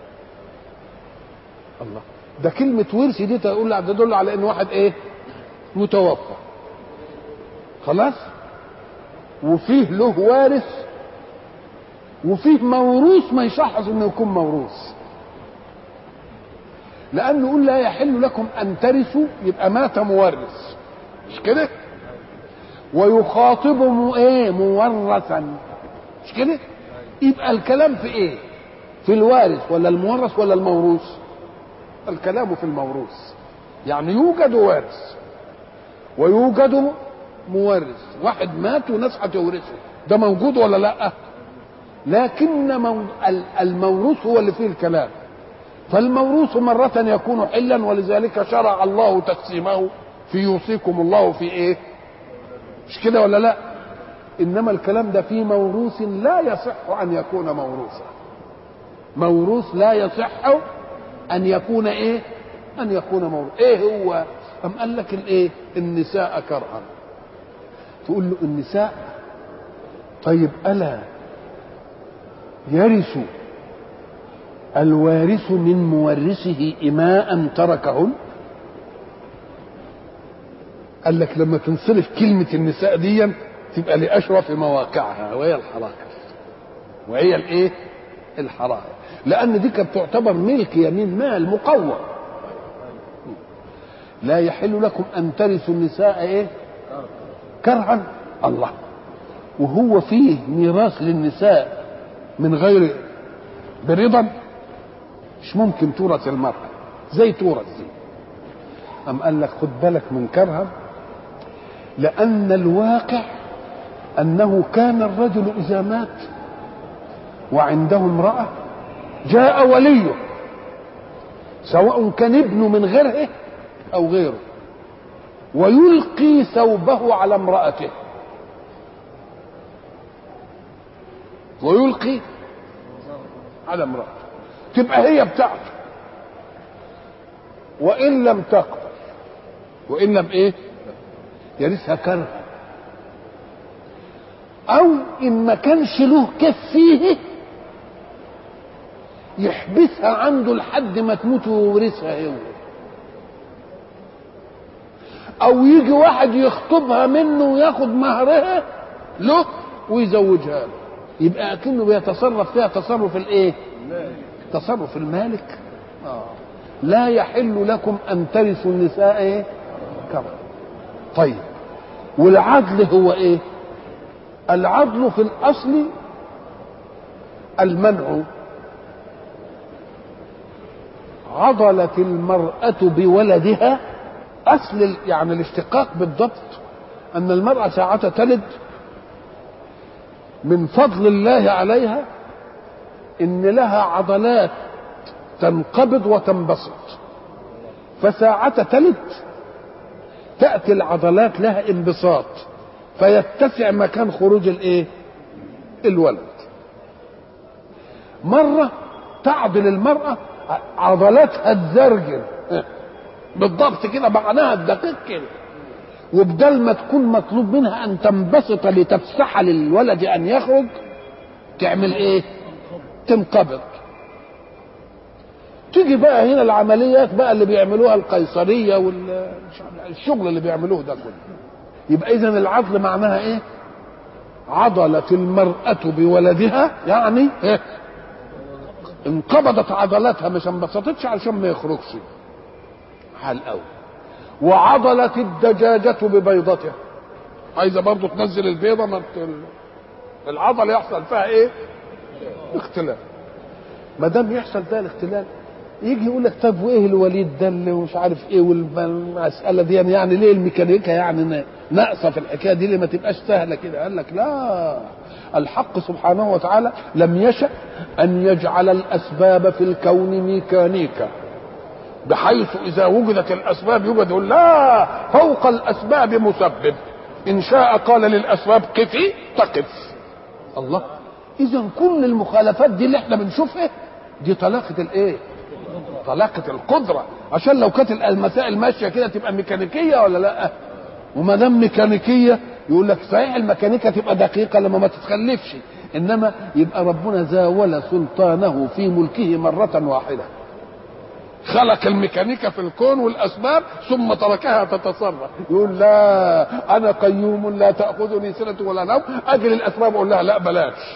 الله، ده كلمة ورث دي تدل على إن واحد إيه؟ متوفى خلاص، وفيه له وارث، وفيه موروث ما يشحص انه يكون موروث، لانه يقول لا يحل لكم ان ترثوا، يبقى مات مورث، مش كده؟ ويخاطب مورثا، مش كده؟ يبقى الكلام في ايه؟ في الوارث ولا المورث ولا الموروث؟ الكلام في الموروث، يعني يوجد وارث ويوجد مورث، واحد مات وناس هتورثه، ده موجود ولا لا؟ لكن الموروث هو اللي فيه الكلام. فالموروث مرة يكون حلا، ولذلك شرع الله تقسيمه في يوصيكم الله في ايه؟ مش كده ولا لا؟ انما الكلام ده في موروث لا يصح ان يكون موروثا، موروث لا يصح ان يكون ايه؟ ان يكون موروث. ايه هو؟ أم قال لك الايه؟ النساء كرها. تقول له النساء، طيب ألا يرث الوارث من مورثه إماء تركهن؟ قال لك لما تنصرف كلمة النساء دي تبقى لأشرف مواقعها، وهي الحرائر، وهي الايه؟ الحرائر، لأن دي كانت تعتبر ملك يمين، مال مقوم. لا يحل لكم أن ترثوا النساء ايه؟ كرها. الله، وهو فيه ميراث للنساء من غير برضا؟ مش ممكن تورث المرأة زي تورث دي. أم قال لك خد بالك من كرها، لأن الواقع أنه كان الرجل إذا مات وعنده امرأة جاء وليه، سواء كان ابنه من غيره أو غيره، ويلقي ثوبه على امرأته، ويلقي على امرأته، تبقى هي بتاعته، وإن لم تقبل، وإن لم إيه؟ يرثها كرها. أو إن ما كانش له كيف فيه يحبسها عنده لحد ما تموت ويورثها هو، أو يجي واحد يخطبها منه وياخد مهرها له ويزوجها له، يبقى أكنه بيتصرف فيها تصرف الإيه؟ تصرف المالك. لا يحل لكم أن ترثوا النساء إيه؟ كرها. طيب، والعدل هو إيه؟ العدل في الأصل المنع. عضلت المرأة بولدها، أصل يعني الاشتقاق بالضبط أن المرأة ساعة تلد من فضل الله عليها إن لها عضلات تنقبض وتنبسط، فساعة تلد تأتي العضلات لها انبساط فيتسع مكان خروج الولد. مرة تعضل المرأة عضلاتها الزرجل بالضبط كده معناها الدقيق كده، وبدل ما تكون مطلوب منها ان تنبسط لتفسح للولد ان يخرج تعمل تنقبض. تيجي بقى هنا العمليات بقى اللي بيعملوها القيصرية والشغل اللي بيعملوه ده كله. يبقى اذا العضل معناها عضلة المرأة بولدها، يعني انقبضت عضلاتها مش انبسطتش علشان ما يخرجش حال قوي. وعضلة الدجاجة ببيضتها عايزة برضو تنزل البيضة، العضلة يحصل فيها اختلال. ما دام يحصل ده الاختلال يجي يقول لك طب وايه الوليد ده اللي مش عارف والمسألة دي يعني ليه الميكانيكا يعني ناقصة في الحكاية دي، ليه ما تبقاش سهلة كده؟ قال لك لا، الحق سبحانه وتعالى لم يشأ أن يجعل الأسباب في الكون ميكانيكا بحيث إذا وجدت الأسباب يوجد، لا، فوق الأسباب مسبب، إن شاء قال للأسباب قفي تقف. الله، إذا كل المخالفات دي اللي احنا بنشوفها دي طلاقة طلاقة القدرة، عشان لو كانت المسائل ماشية كده تبقى ميكانيكية ولا لا؟ وما دام ميكانيكية يقول لك صحيح الميكانيكا تبقى دقيقة لما ما تتخلفش، إنما يبقى ربنا زاول سلطانه في ملكه مرة واحدة، خلق الميكانيكا في الكون والأسباب ثم تركها تتصرف. يقول لا، أنا قيوم لا تأخذني سنة ولا نوم، أجل الأسباب أقول لها لا بلاش،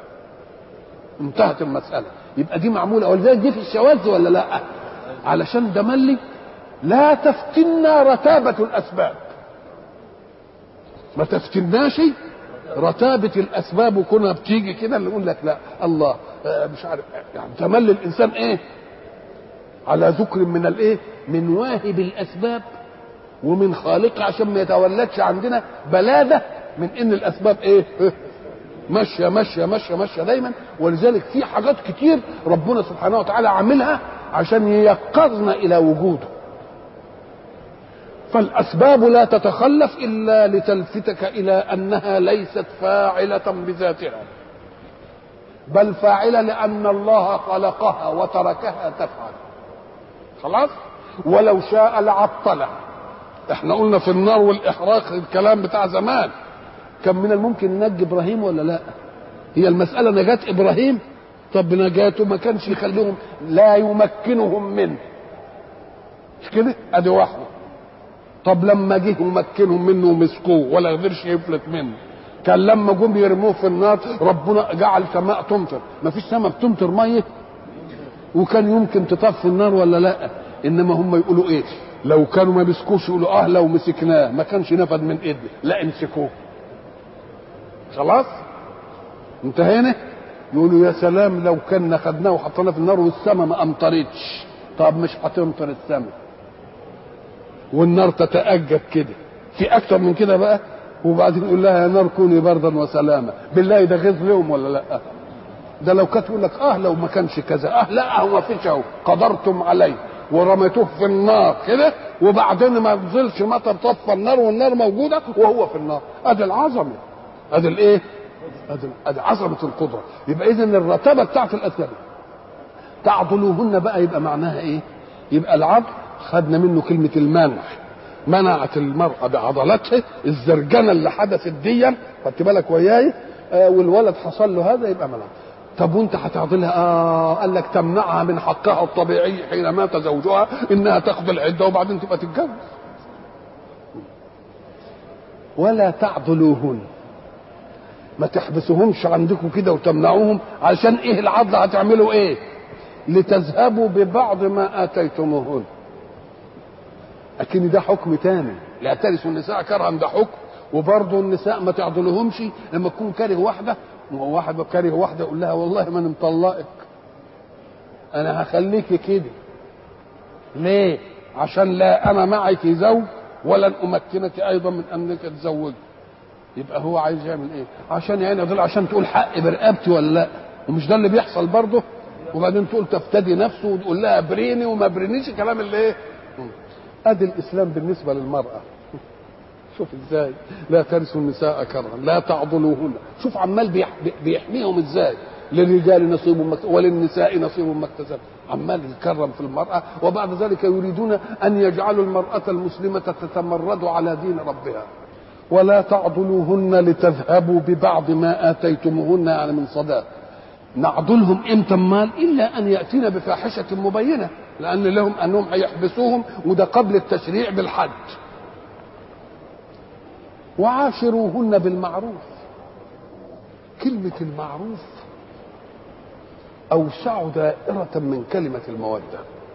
انتهت المسألة. يبقى دي معمولة، ولذلك دي في الشواذ ولا لا؟ علشان ده ملي لا تفتنا رتابة الأسباب، ما تفتناش رتابة الأسباب وكنا بتيجي كده اللي يقول لك لا الله مش عارف يعني تملي الإنسان على ذكر من من واهب الأسباب ومن خالقه، عشان ما يتولدش عندنا بلادة من إن الأسباب ماشيه ماشيه ماشيه ماشيه دايما. ولذلك في حاجات كتير ربنا سبحانه وتعالى عاملها عشان ييقظنا الى وجوده. فالاسباب لا تتخلف الا لتلفتك الى انها ليست فاعله بذاتها، بل فاعله لان الله خلقها وتركها تفعل. خلاص، ولو شاء لعطلها. احنا قلنا في النار والاحراق الكلام بتاع زمان، كان من الممكن ننجي ابراهيم ولا لا؟ هي المسألة نجاة ابراهيم، طب نجاته ما كانش يخليهم لا يمكنهم منه، مش كده؟ ادي واحدة. طب لما جه يمكنهم منه ومسكوه ولا قدرش يفلت منه، كان لما جم يرموه في النار ربنا جعل سماء تمطر، ما فيش سماء بتمطر ميه، وكان يمكن تطفي النار ولا لا؟ انما هم يقولوا لو كانوا ما مسكوش يقولوا لو مسكناه ما كانش نفد من ايدنا، لا امسكوه. خلاص انتهينا. يقولوا يا سلام لو كنا خدناه وحطيناه في النار والسماء ما امطرتش. طب مش هتمطر السماء والنار تتأجج كده، في اكتر من كده بقى؟ وبعدين يقول لها يا نار كوني بردا وسلاما، بالله ده غيظ لهم ولا لا؟ ده لو كانت يقول لك لو ما كانش كذا لا هو ما فيش اهو قدرتم عليه ورميتوه في النار كده وبعدين ما نزلش مطر طفى النار والنار موجوده وهو في النار. ادي العظمه، ادي ادي عظمه القدره. يبقى اذا الرتابه بتاعت الاسباب تعضلوهن بقى يبقى معناها يبقى العضل خدنا منه كلمه المنع، منعت المرأة بعضلاتها الزرجنة اللي حدثت دي، خدت بالك وياي؟ والولد حصل له هذا يبقى منع. طب وانت هتعضلها؟ قال لك تمنعها من حقها الطبيعي حين مات زوجها انها تقضي العدة وبعدين تبقى تتجوز. ولا تعضلوهن، ما تحبسوهمش عندكم كده وتمنعوهم. علشان العضلة هتعملوا لتذهبوا ببعض ما آتيتموهن. لكن ده حكم تاني، لا ترثوا النساء كرها، ده حكم. وبرضه النساء ما تعضلوهمش لما تكون كاره واحده، واحد كاره واحده يقول لها والله ما انا مطلقك، انا هخليكي كده. ليه؟ عشان لا انا معك زوج ولن امكنك ايضا من انك تزوج. يبقى هو عايز يعمل ايه؟ عشان يعني دول عشان تقول حق برقبتي ولا لا؟ ومش ده اللي بيحصل برضه؟ وبعدين تقول تفتدي نفسه وتقول لها بريني وما برينيش، الكلام اللي ايه؟ ادي الاسلام بالنسبه للمراه. شوف ازاي لا ترثوا النساء كرها لا تعضلوهن. شوف عمال بيحميهم ازاي. للرجال نصيب وللنساء نصيب ما اكتسب. عمال يكرم في المرأة، وبعد ذلك يريدون أن يجعلوا المرأة المسلمة تتمرد على دين ربها. ولا تعضلوهن لتذهبوا ببعض ما آتيتموهن يعني من صداق. نعضلهم امتى مال؟ إلا أن يأتينا بفاحشة مبينة، لأن لهم أنهم هيحبسوهم، وده قبل التشريع بالحد. وعاشروهن بالمعروف. كلمة المعروف أوسع دائرة من كلمة المودة.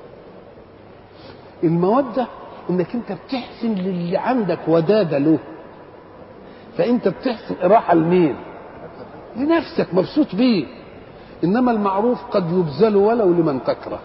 المودة إنك أنت بتحسن للي عندك ودادة له، فأنت بتحسن راحة لمين؟ لنفسك، مبسوط بيه. إنما المعروف قد يبذل ولو لمن تكره.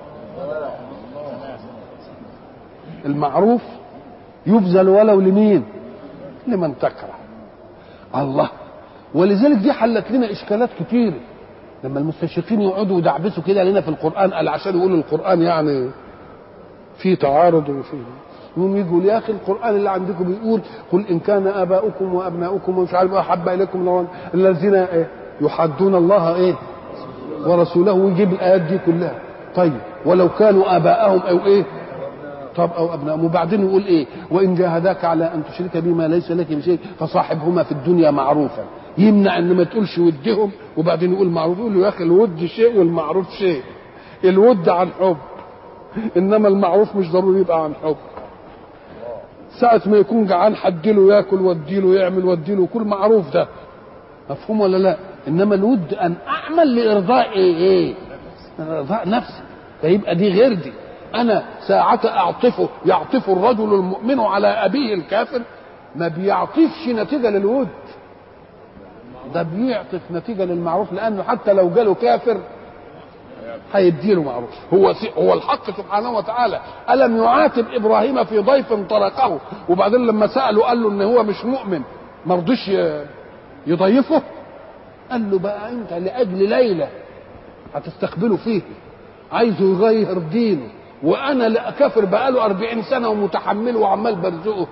المعروف يبذل ولو لمين؟ لمن تكره. الله. ولذلك دي حلت لنا إشكالات كتير. لما المستشرقين يقعدوا يدعبسوا كده لنا في القرآن، قال عشان يقولوا القرآن يعني في تعارض وفي، يقوم يقول يا أخي القرآن اللي عندكم بيقول قل إن كان آباؤكم وأبناؤكم ومش عارف أحب إليكم الذين إيه يحدون الله إيه ورسوله، ويجيب الآيات دي كلها. طيب ولو كانوا آباءهم أو إيه طب أو أبنائهم، وبعدين يقول إيه وإن جاهداك على أن تشرك بما ليس لك بشيء فصاحبهما في الدنيا معروفا. يمنع ان ما تقولش ودهم، وبعدين يقول معروف. يقول له يا اخي الود شيء والمعروف شيء. الود عن حب، انما المعروف مش ضروري يبقى عن حب. ساعة ما يكون جعان حدله ياكل وديله يعمل وديله، كل معروف ده مفهوم ولا لا؟ انما الود ان اعمل لارضاء ايه؟ ارضاء نفسي. فيبقى دي غير دي. انا ساعة يعطف الرجل المؤمن على ابيه الكافر، ما بيعطفش نتيجة للود، ده بيعطف نتيجة للمعروف، لأنه حتى لو جاله كافر هيديله معروف. هو الحق سبحانه وتعالى ألم يعاتب إبراهيم في ضيف طرقه، وبعدين لما سأله قال له إن هو مش مؤمن ما رضيش يضيفه؟ قال له بقى أنت لأجل ليلة هتستقبله فيه عايزه يغير دينه، وأنا لا كافر بقاله 40 سنة ومتحمله وعمال برزقه.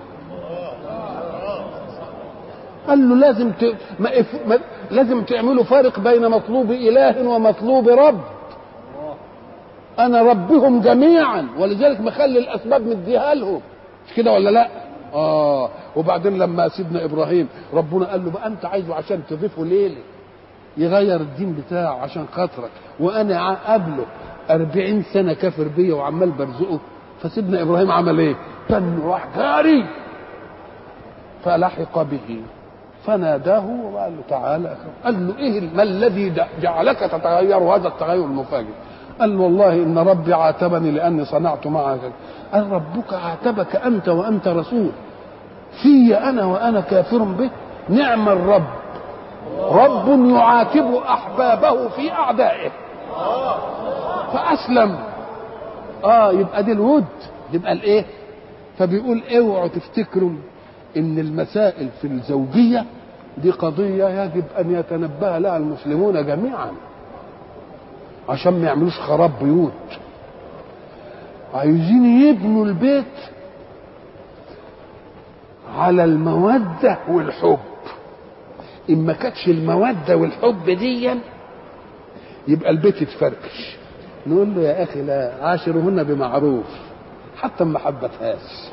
قال له لازم تعملوا فرق بين مطلوب إله ومطلوب رب. أنا ربهم جميعا، ولذلك مخلي الأسباب مديها لهم، مش كده ولا لا؟ وبعدين لما سيدنا إبراهيم ربنا قال له بقى أنت عايزه عشان تضيفه ليلة يغير الدين بتاعه عشان خاطرك، وأنا قبله 40 سنة كافر بيا وعمال برزقه. فسيدنا إبراهيم عمل إيه؟ كان راح جاري فلحق به فناداه وقال له تعالى. قال له ايه ما الذي جعلك تتغير هذا التغير المفاجئ؟ قال له والله ان ربي عاتبني لاني صنعت معك. قال ربك عاتبك انت وانت رسول في انا وانا كافر به؟ نعم الرب، رب يعاتب احبابه في اعدائه فاسلم. يبقى دي الود، يبقى الايه. فبيقول اوعوا تفتكروا ان المسائل في الزوجية دي قضية يجب ان يتنبه لها المسلمون جميعا عشان ما يعملوش خراب بيوت. عايزين يبنوا البيت على المودة والحب. ان ما كانتش المودة والحب دي يبقى البيت يتفركش. نقول له يا اخي لا، عاشرهن بمعروف حتى ما حبتهاش.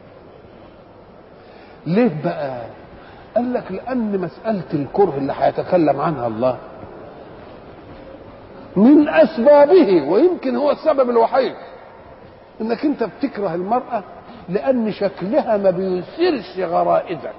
ليه بقى؟ قال لك لأن مسألة الكره اللي هيتكلم عنها الله من أسبابه، ويمكن هو السبب الوحيد، إنك أنت بتكره المرأة لأن شكلها ما بيثيرش غرائزك.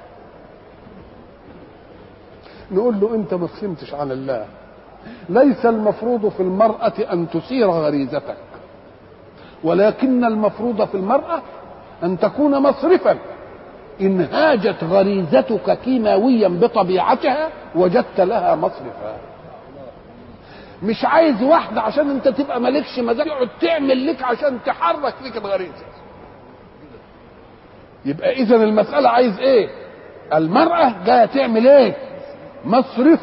نقول له أنت ما فهمتش عن الله. ليس المفروض في المرأة أن تثير غريزتك، ولكن المفروض في المرأة أن تكون مصرفا. إن هاجت غريزتك كيماويا بطبيعتها وجدت لها مصرفا. مش عايز واحدة عشان انت تبقى مالكش مزاج تقعد تعمل لك عشان تحرك فيك الغريزة. يبقى اذا المسألة عايز ايه؟ المرأة جاية تعمل ايه؟ مصرف.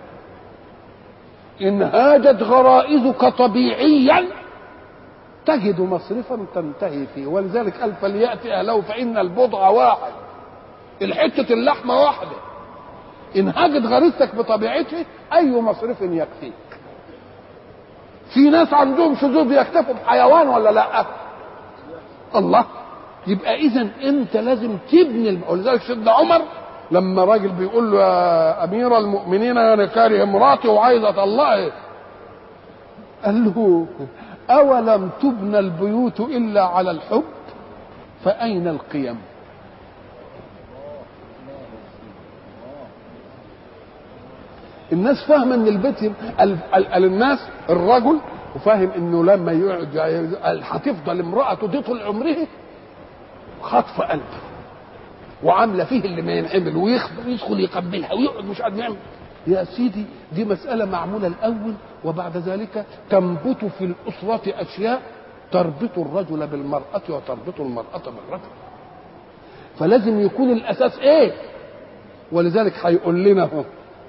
إن هاجت غرائزك طبيعيا تجد مصرفا تنتهي فيه، ولذلك قال فليأتي أهله فإن البضع واحد، الحتة اللحمة واحدة. إن هاجت غريزتك بطبيعته أي مصرف يكفيك. في ناس عندهم شذوذ يكتفوا بحيوان ولا لا؟ الله. يبقى إذا أنت لازم تبني ولذلك سيدنا عمر لما راجل بيقول له يا أمير المؤمنين أنا كاره مراتي وعايز أطلقها، قال له أولم تبنى البيوت إلا على الحب فأين القيم؟ الناس فاهمه ان البيت الناس الرجل وفاهم انه لما يقعد هتفضل امرأته دي طول عمره خطف قلبه وعامله فيه اللي ما ينعمل ويدخل يقبلها ويقعد مش قادر يعمل. يا سيدي دي مسألة معمولة الأول، وبعد ذلك تنبت في الأسرة أشياء تربط الرجل بالمرأة وتربط المرأة بالرجل، فلازم يكون الأساس إيه؟ ولذلك هيقول لنا هو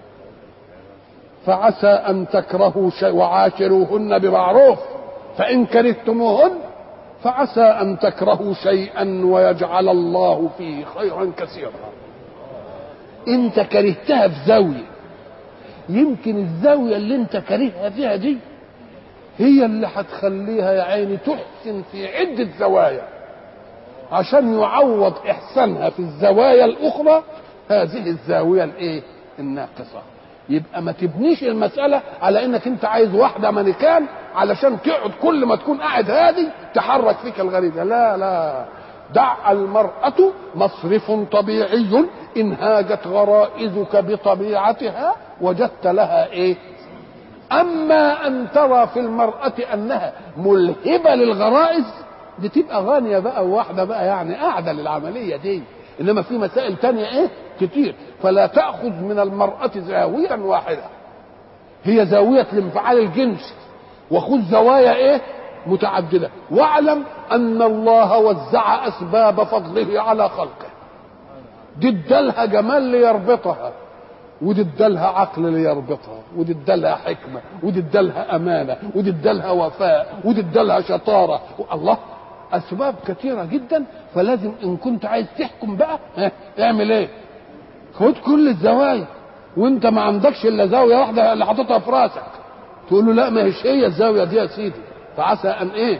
فعسى أن تكرهوا شيء وعاشروهن بمعروف فإن كرهتموهن فعسى أن تكرهوا شيئا ويجعل الله فيه خيرا كثيرا. انت كرهتها في زاوية، يمكن الزاوية اللي انت كرهها فيها دي هي اللي هتخليها يا عيني تحسن في عدة زوايا عشان يعوض إحسانها في الزوايا الأخرى هذه الزاوية الايه الناقصة. يبقى ما تبنيش المسألة على انك انت عايز واحدة مانيكان علشان تقعد كل ما تكون قاعد هادي تحرك فيك الغريزة. لا لا، دع المرأة مصرف طبيعي إن هاجت غرائزك بطبيعتها وجدت لها إيه. أما أن ترى في المرأة أنها ملهبة للغرائز دي تبقى غانية بقى وواحدة بقى يعني قاعدة للعملية دي، إنما في مسائل تانية إيه كتير. فلا تأخذ من المرأة زاوية واحدة هي زاوية الانفعال الجنسي، وخذ زوايا إيه متعددة، واعلم أن الله وزع أسباب فضله على خلقه، دي ادالها جمال ليربطها، ودي ادالها عقل ليربطها، ودي ادالها حكمة، ودي ادالها أمانة، ودي ادالها وفاء، ودي ادالها شطارة. الله، أسباب كثيرة جدا. فلازم إن كنت عايز تحكم بقى اعمل إيه؟ خد كل الزوايا، وانت ما عندكش الا زاويه واحده اللي حاططها في راسك تقول له لا ما هيش هي الزاويه دي يا سيدي. فعسى ان ايه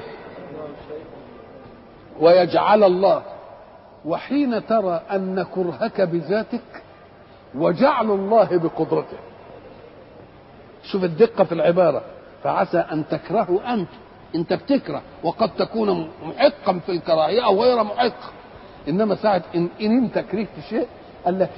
ويجعل الله. وحين ترى ان كرهك بذاتك وجعل الله بقدرته، شوف الدقه في العباره، فعسى ان تكرهوا انت بتكره وقد تكون محقا في الكراهيه او غير محق، انما ساعه ان انت كرهت شيء قال لك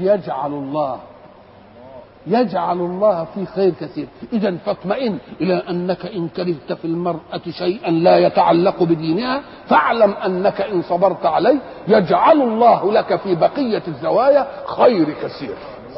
يجعل الله في خير كثير. إذا فاطمئن إلى أنك إن كرهت في المرأة شيئا لا يتعلق بدينها فاعلم أنك إن صبرت عليه يجعل الله لك في بقية الزوايا خير كثير.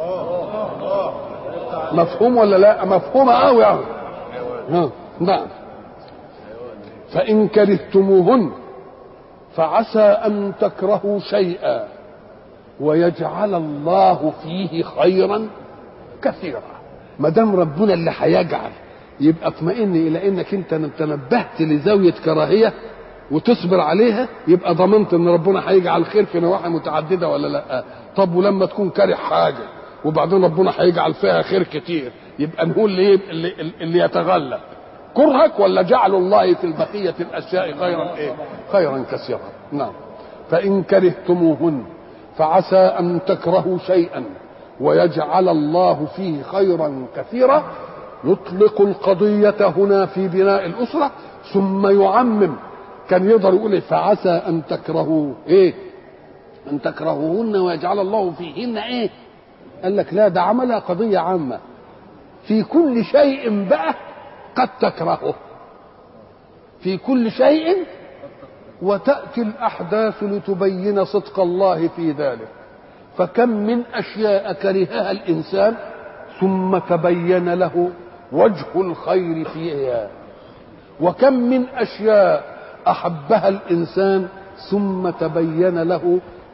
مفهوم ولا لا؟ مفهوم قوي يعني. نعم. فإن كرهتموهن فعسى أن تكرهوا شيئا ويجعل الله فيه خيرا كثيرا. ما دام ربنا اللي هيجعل يبقى اطمئن الى انك انت تنبهت لزاويه كراهيه وتصبر عليها، يبقى ضمنت ان ربنا هيجعل خير في نواحي متعدده ولا لا؟ طب ولما تكون كاره حاجه وبعدين ربنا هيجعل فيها خير كتير يبقى نقول اللي يتغلب كرهك ولا جعل الله في البقيه الاشياء خيرا ايه؟ خيرا كثيرا. نعم. فان كرهتموهن فعسى أن تكرهوا شيئا ويجعل الله فيه خيرا كثيرا. يطلق القضية هنا في بناء الأسرة ثم يعمم. كان يقدر يقول فعسى أن تكرهوا إيه؟ أن تكرهوهن ويجعل الله فيهن إيه؟ قال لك لا، ده عملها قضية عامة في كل شيء بقى قد تكرهه، في كل شيء، وتأتي الأحداث لتبين صدق الله في ذلك. فكم من أشياء كرهها الإنسان ثم تبين له وجه الخير فيها، وكم من أشياء أحبها الإنسان ثم تبين له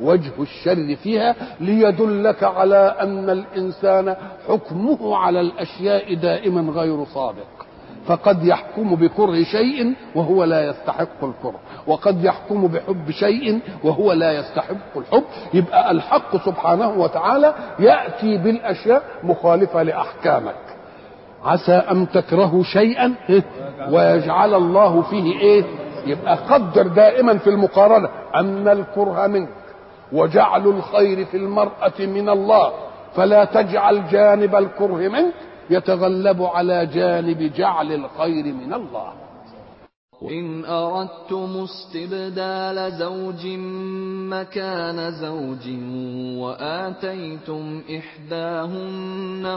وجه الشر فيها ليدلك على أن الإنسان حكمه على الأشياء دائما غير صادق، فقد يحكم بكره شيء وهو لا يستحق الكره، وقد يحكم بحب شيء وهو لا يستحق الحب. يبقى الحق سبحانه وتعالى يأتي بالأشياء مخالفة لأحكامك. عسى أن تكرهوا شيئا ويجعل الله فيه إيه؟ يبقى قدر دائما في المقارنة أن الكره منك وجعل الخير في المرأة من الله، فلا تجعل جانب الكره منك يتغلب على جانب جعل الخير من الله. إن أردتم استبدال زوج مكان زوج وآتيتم إحداهن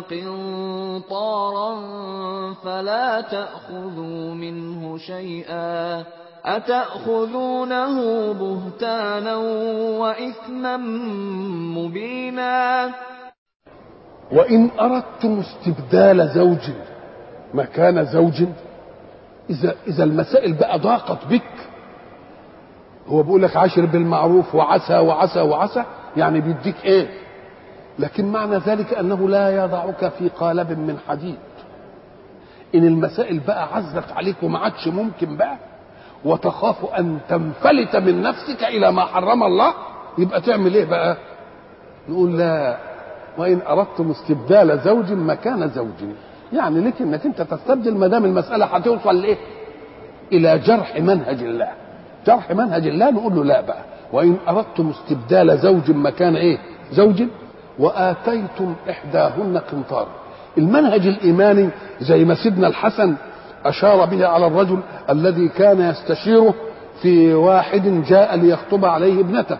قنطارا فلا تأخذوا منه شيئا أتأخذونه بهتانا وإثما مبينا. وإن أردتم استبدال زوج مكان زوج، إذا المسائل بقى ضاقت بك، هو بيقول لك عاشر بالمعروف وعسى وعسى وعسى، يعني بيديك إيه؟ لكن معنى ذلك أنه لا يضعك في قالب من حديد. إن المسائل بقى عزت عليك وما عادش ممكن بقى، وتخاف أن تنفلت من نفسك إلى ما حرم الله، يبقى تعمل إيه بقى؟ نقول لا، وإن أردتم استبدال زوج مكان زوج، يعني لك انك انت تستبدل ما دام المساله هتوصل لايه؟ الى جرح منهج الله. جرح منهج الله نقول له لا بقى، وان اردتم استبدال زوج مكان ايه؟ زوج واتيتم احداهن قنطارا. المنهج الايماني زي ما سيدنا الحسن اشار به على الرجل الذي كان يستشيره في واحد جاء ليخطب عليه ابنته،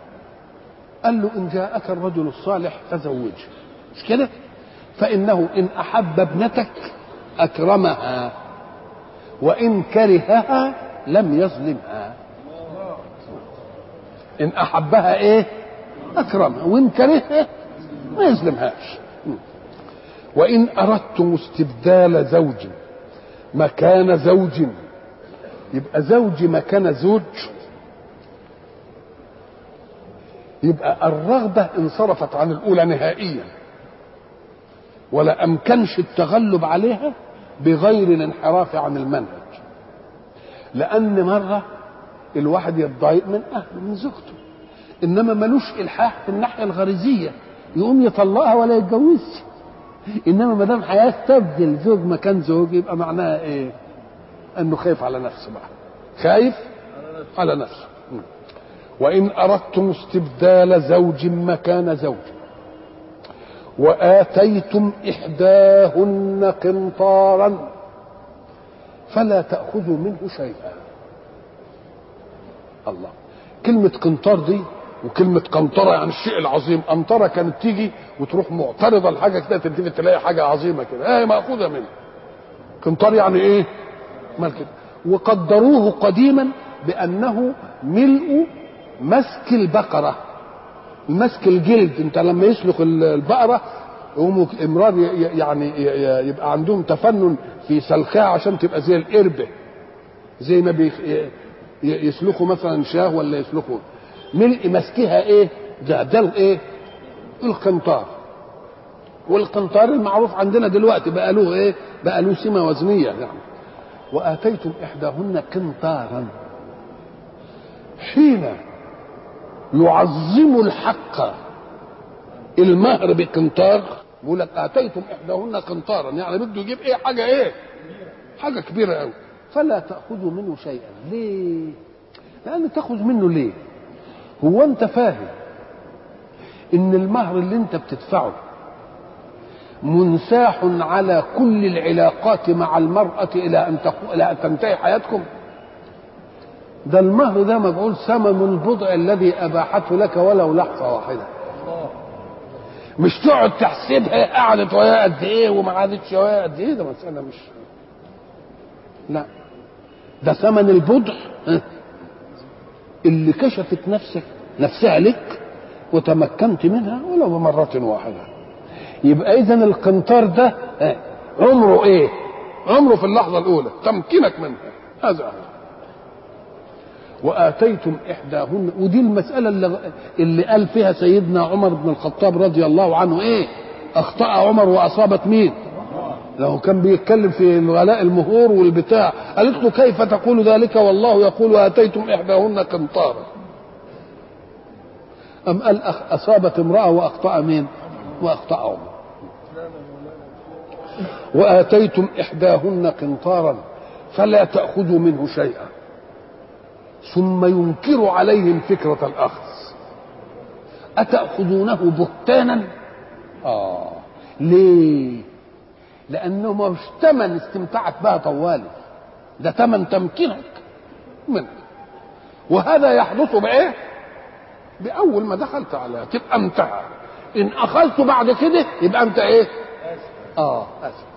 قال له ان جاءك الرجل الصالح فزوجه، مش كده؟ فإنه إن أحب ابنتك أكرمها وإن كرهها لم يظلمها. إن أحبها إيه؟ أكرمها، وإن كرهها ما يظلمهاش. وإن أردتم استبدال زوج مكان زوج، يبقى زوج مكان زوج، يبقى الرغبة انصرفت عن الأولى نهائيا، ولا أمكنش التغلب عليها بغير الانحراف عن المنهج. لأن مرة الواحد يتضايق من أهله من زوجته، إنما ملوش إلحاح في الناحية الغريزية يقوم يطلقها ولا يتجوزش. إنما ما دام هيستبدل زوج مكان زوج يبقى معناها إيه؟ أنه خايف على نفسه بقى، خايف على نفسه. وإن أردتم استبدال زوج مكان زوج وآتيتم إحداهن قنطارا فلا تأخذوا منه شيئا. الله، كلمة قنطار دي وكلمة قنطرة يعني الشيء العظيم. قنطرة كانت تيجي وتروح معترضة لحاجة كده، تلتفت تلاقي حاجة عظيمة كده هي مأخوذة منها. قنطار يعني إيه؟ مال كده. وقدروه قديما بأنه ملء مسك البقرة، مسك الجلد. انت لما يسلخ البقرة يقوموا امرار يعني يبقى عندهم تفنن في سلخها عشان تبقى زي القربة، زي ما يسلخوا مثلا شاه ولا يسلخوا. ملء مسكها ايه؟ ده ايه؟ القنطار. والقنطار المعروف عندنا دلوقتي بقى له ايه؟ بقى له سمة وزنية يعني. وآتيتم إحداهن قنطارا، حين يعظم الحق المهر بقنطار، يقول لك آتيتم إحداهن قنطارا، يعني بده يجيب ايه؟ حاجة ايه؟ حاجة كبيرة قوي. فلا تأخذوا منه شيئا. ليه؟ لأن تأخذ منه ليه؟ هو أنت فاهم إن المهر اللي أنت بتدفعه منساح على كل العلاقات مع المرأة إلى أن تنتهي حياتكم؟ ده المهر ده مجعول ثمن البضع الذي أباحته لك ولو لحظة واحدة. مش تقعد تحسبها قعدت وياه قد إيه وما قعدتش وياه قد إيه، ده مسألة مش، لا، ده ثمن البضع اللي كشفت نفسها لك وتمكنت منها ولو بمرة واحدة. يبقى إذن القنطار ده عمره إيه؟ عمره في اللحظة الأولى تمكنك منها، هذا. وآتيتم إحداهن، ودي المسألة اللي قال فيها سيدنا عمر بن الخطاب رضي الله عنه إيه؟ أخطأ عمر وأصابت مين؟ لو كان بيتكلم في الغلاء المهور والبتاع، قالت له كيف تقول ذلك والله يقول وآتيتم إحداهن قنطارا. أم قال أصابت امرأة وأخطأ مين؟ وأخطأ عمر. وآتيتم إحداهن قنطارا فلا تأخذوا منه شيئا، ثم ينكر عليهم فكرة الأخذ. أتأخذونه بهتانا؟ ليه؟ لأنه مش تمن استمتعت بها طوالي، ده تمن تمكينك منه. وهذا يحدث بإيه؟ بأول ما دخلت عليها تبقى انتهى. إن أخذت بعد كده يبقى أنت إيه؟ آسف.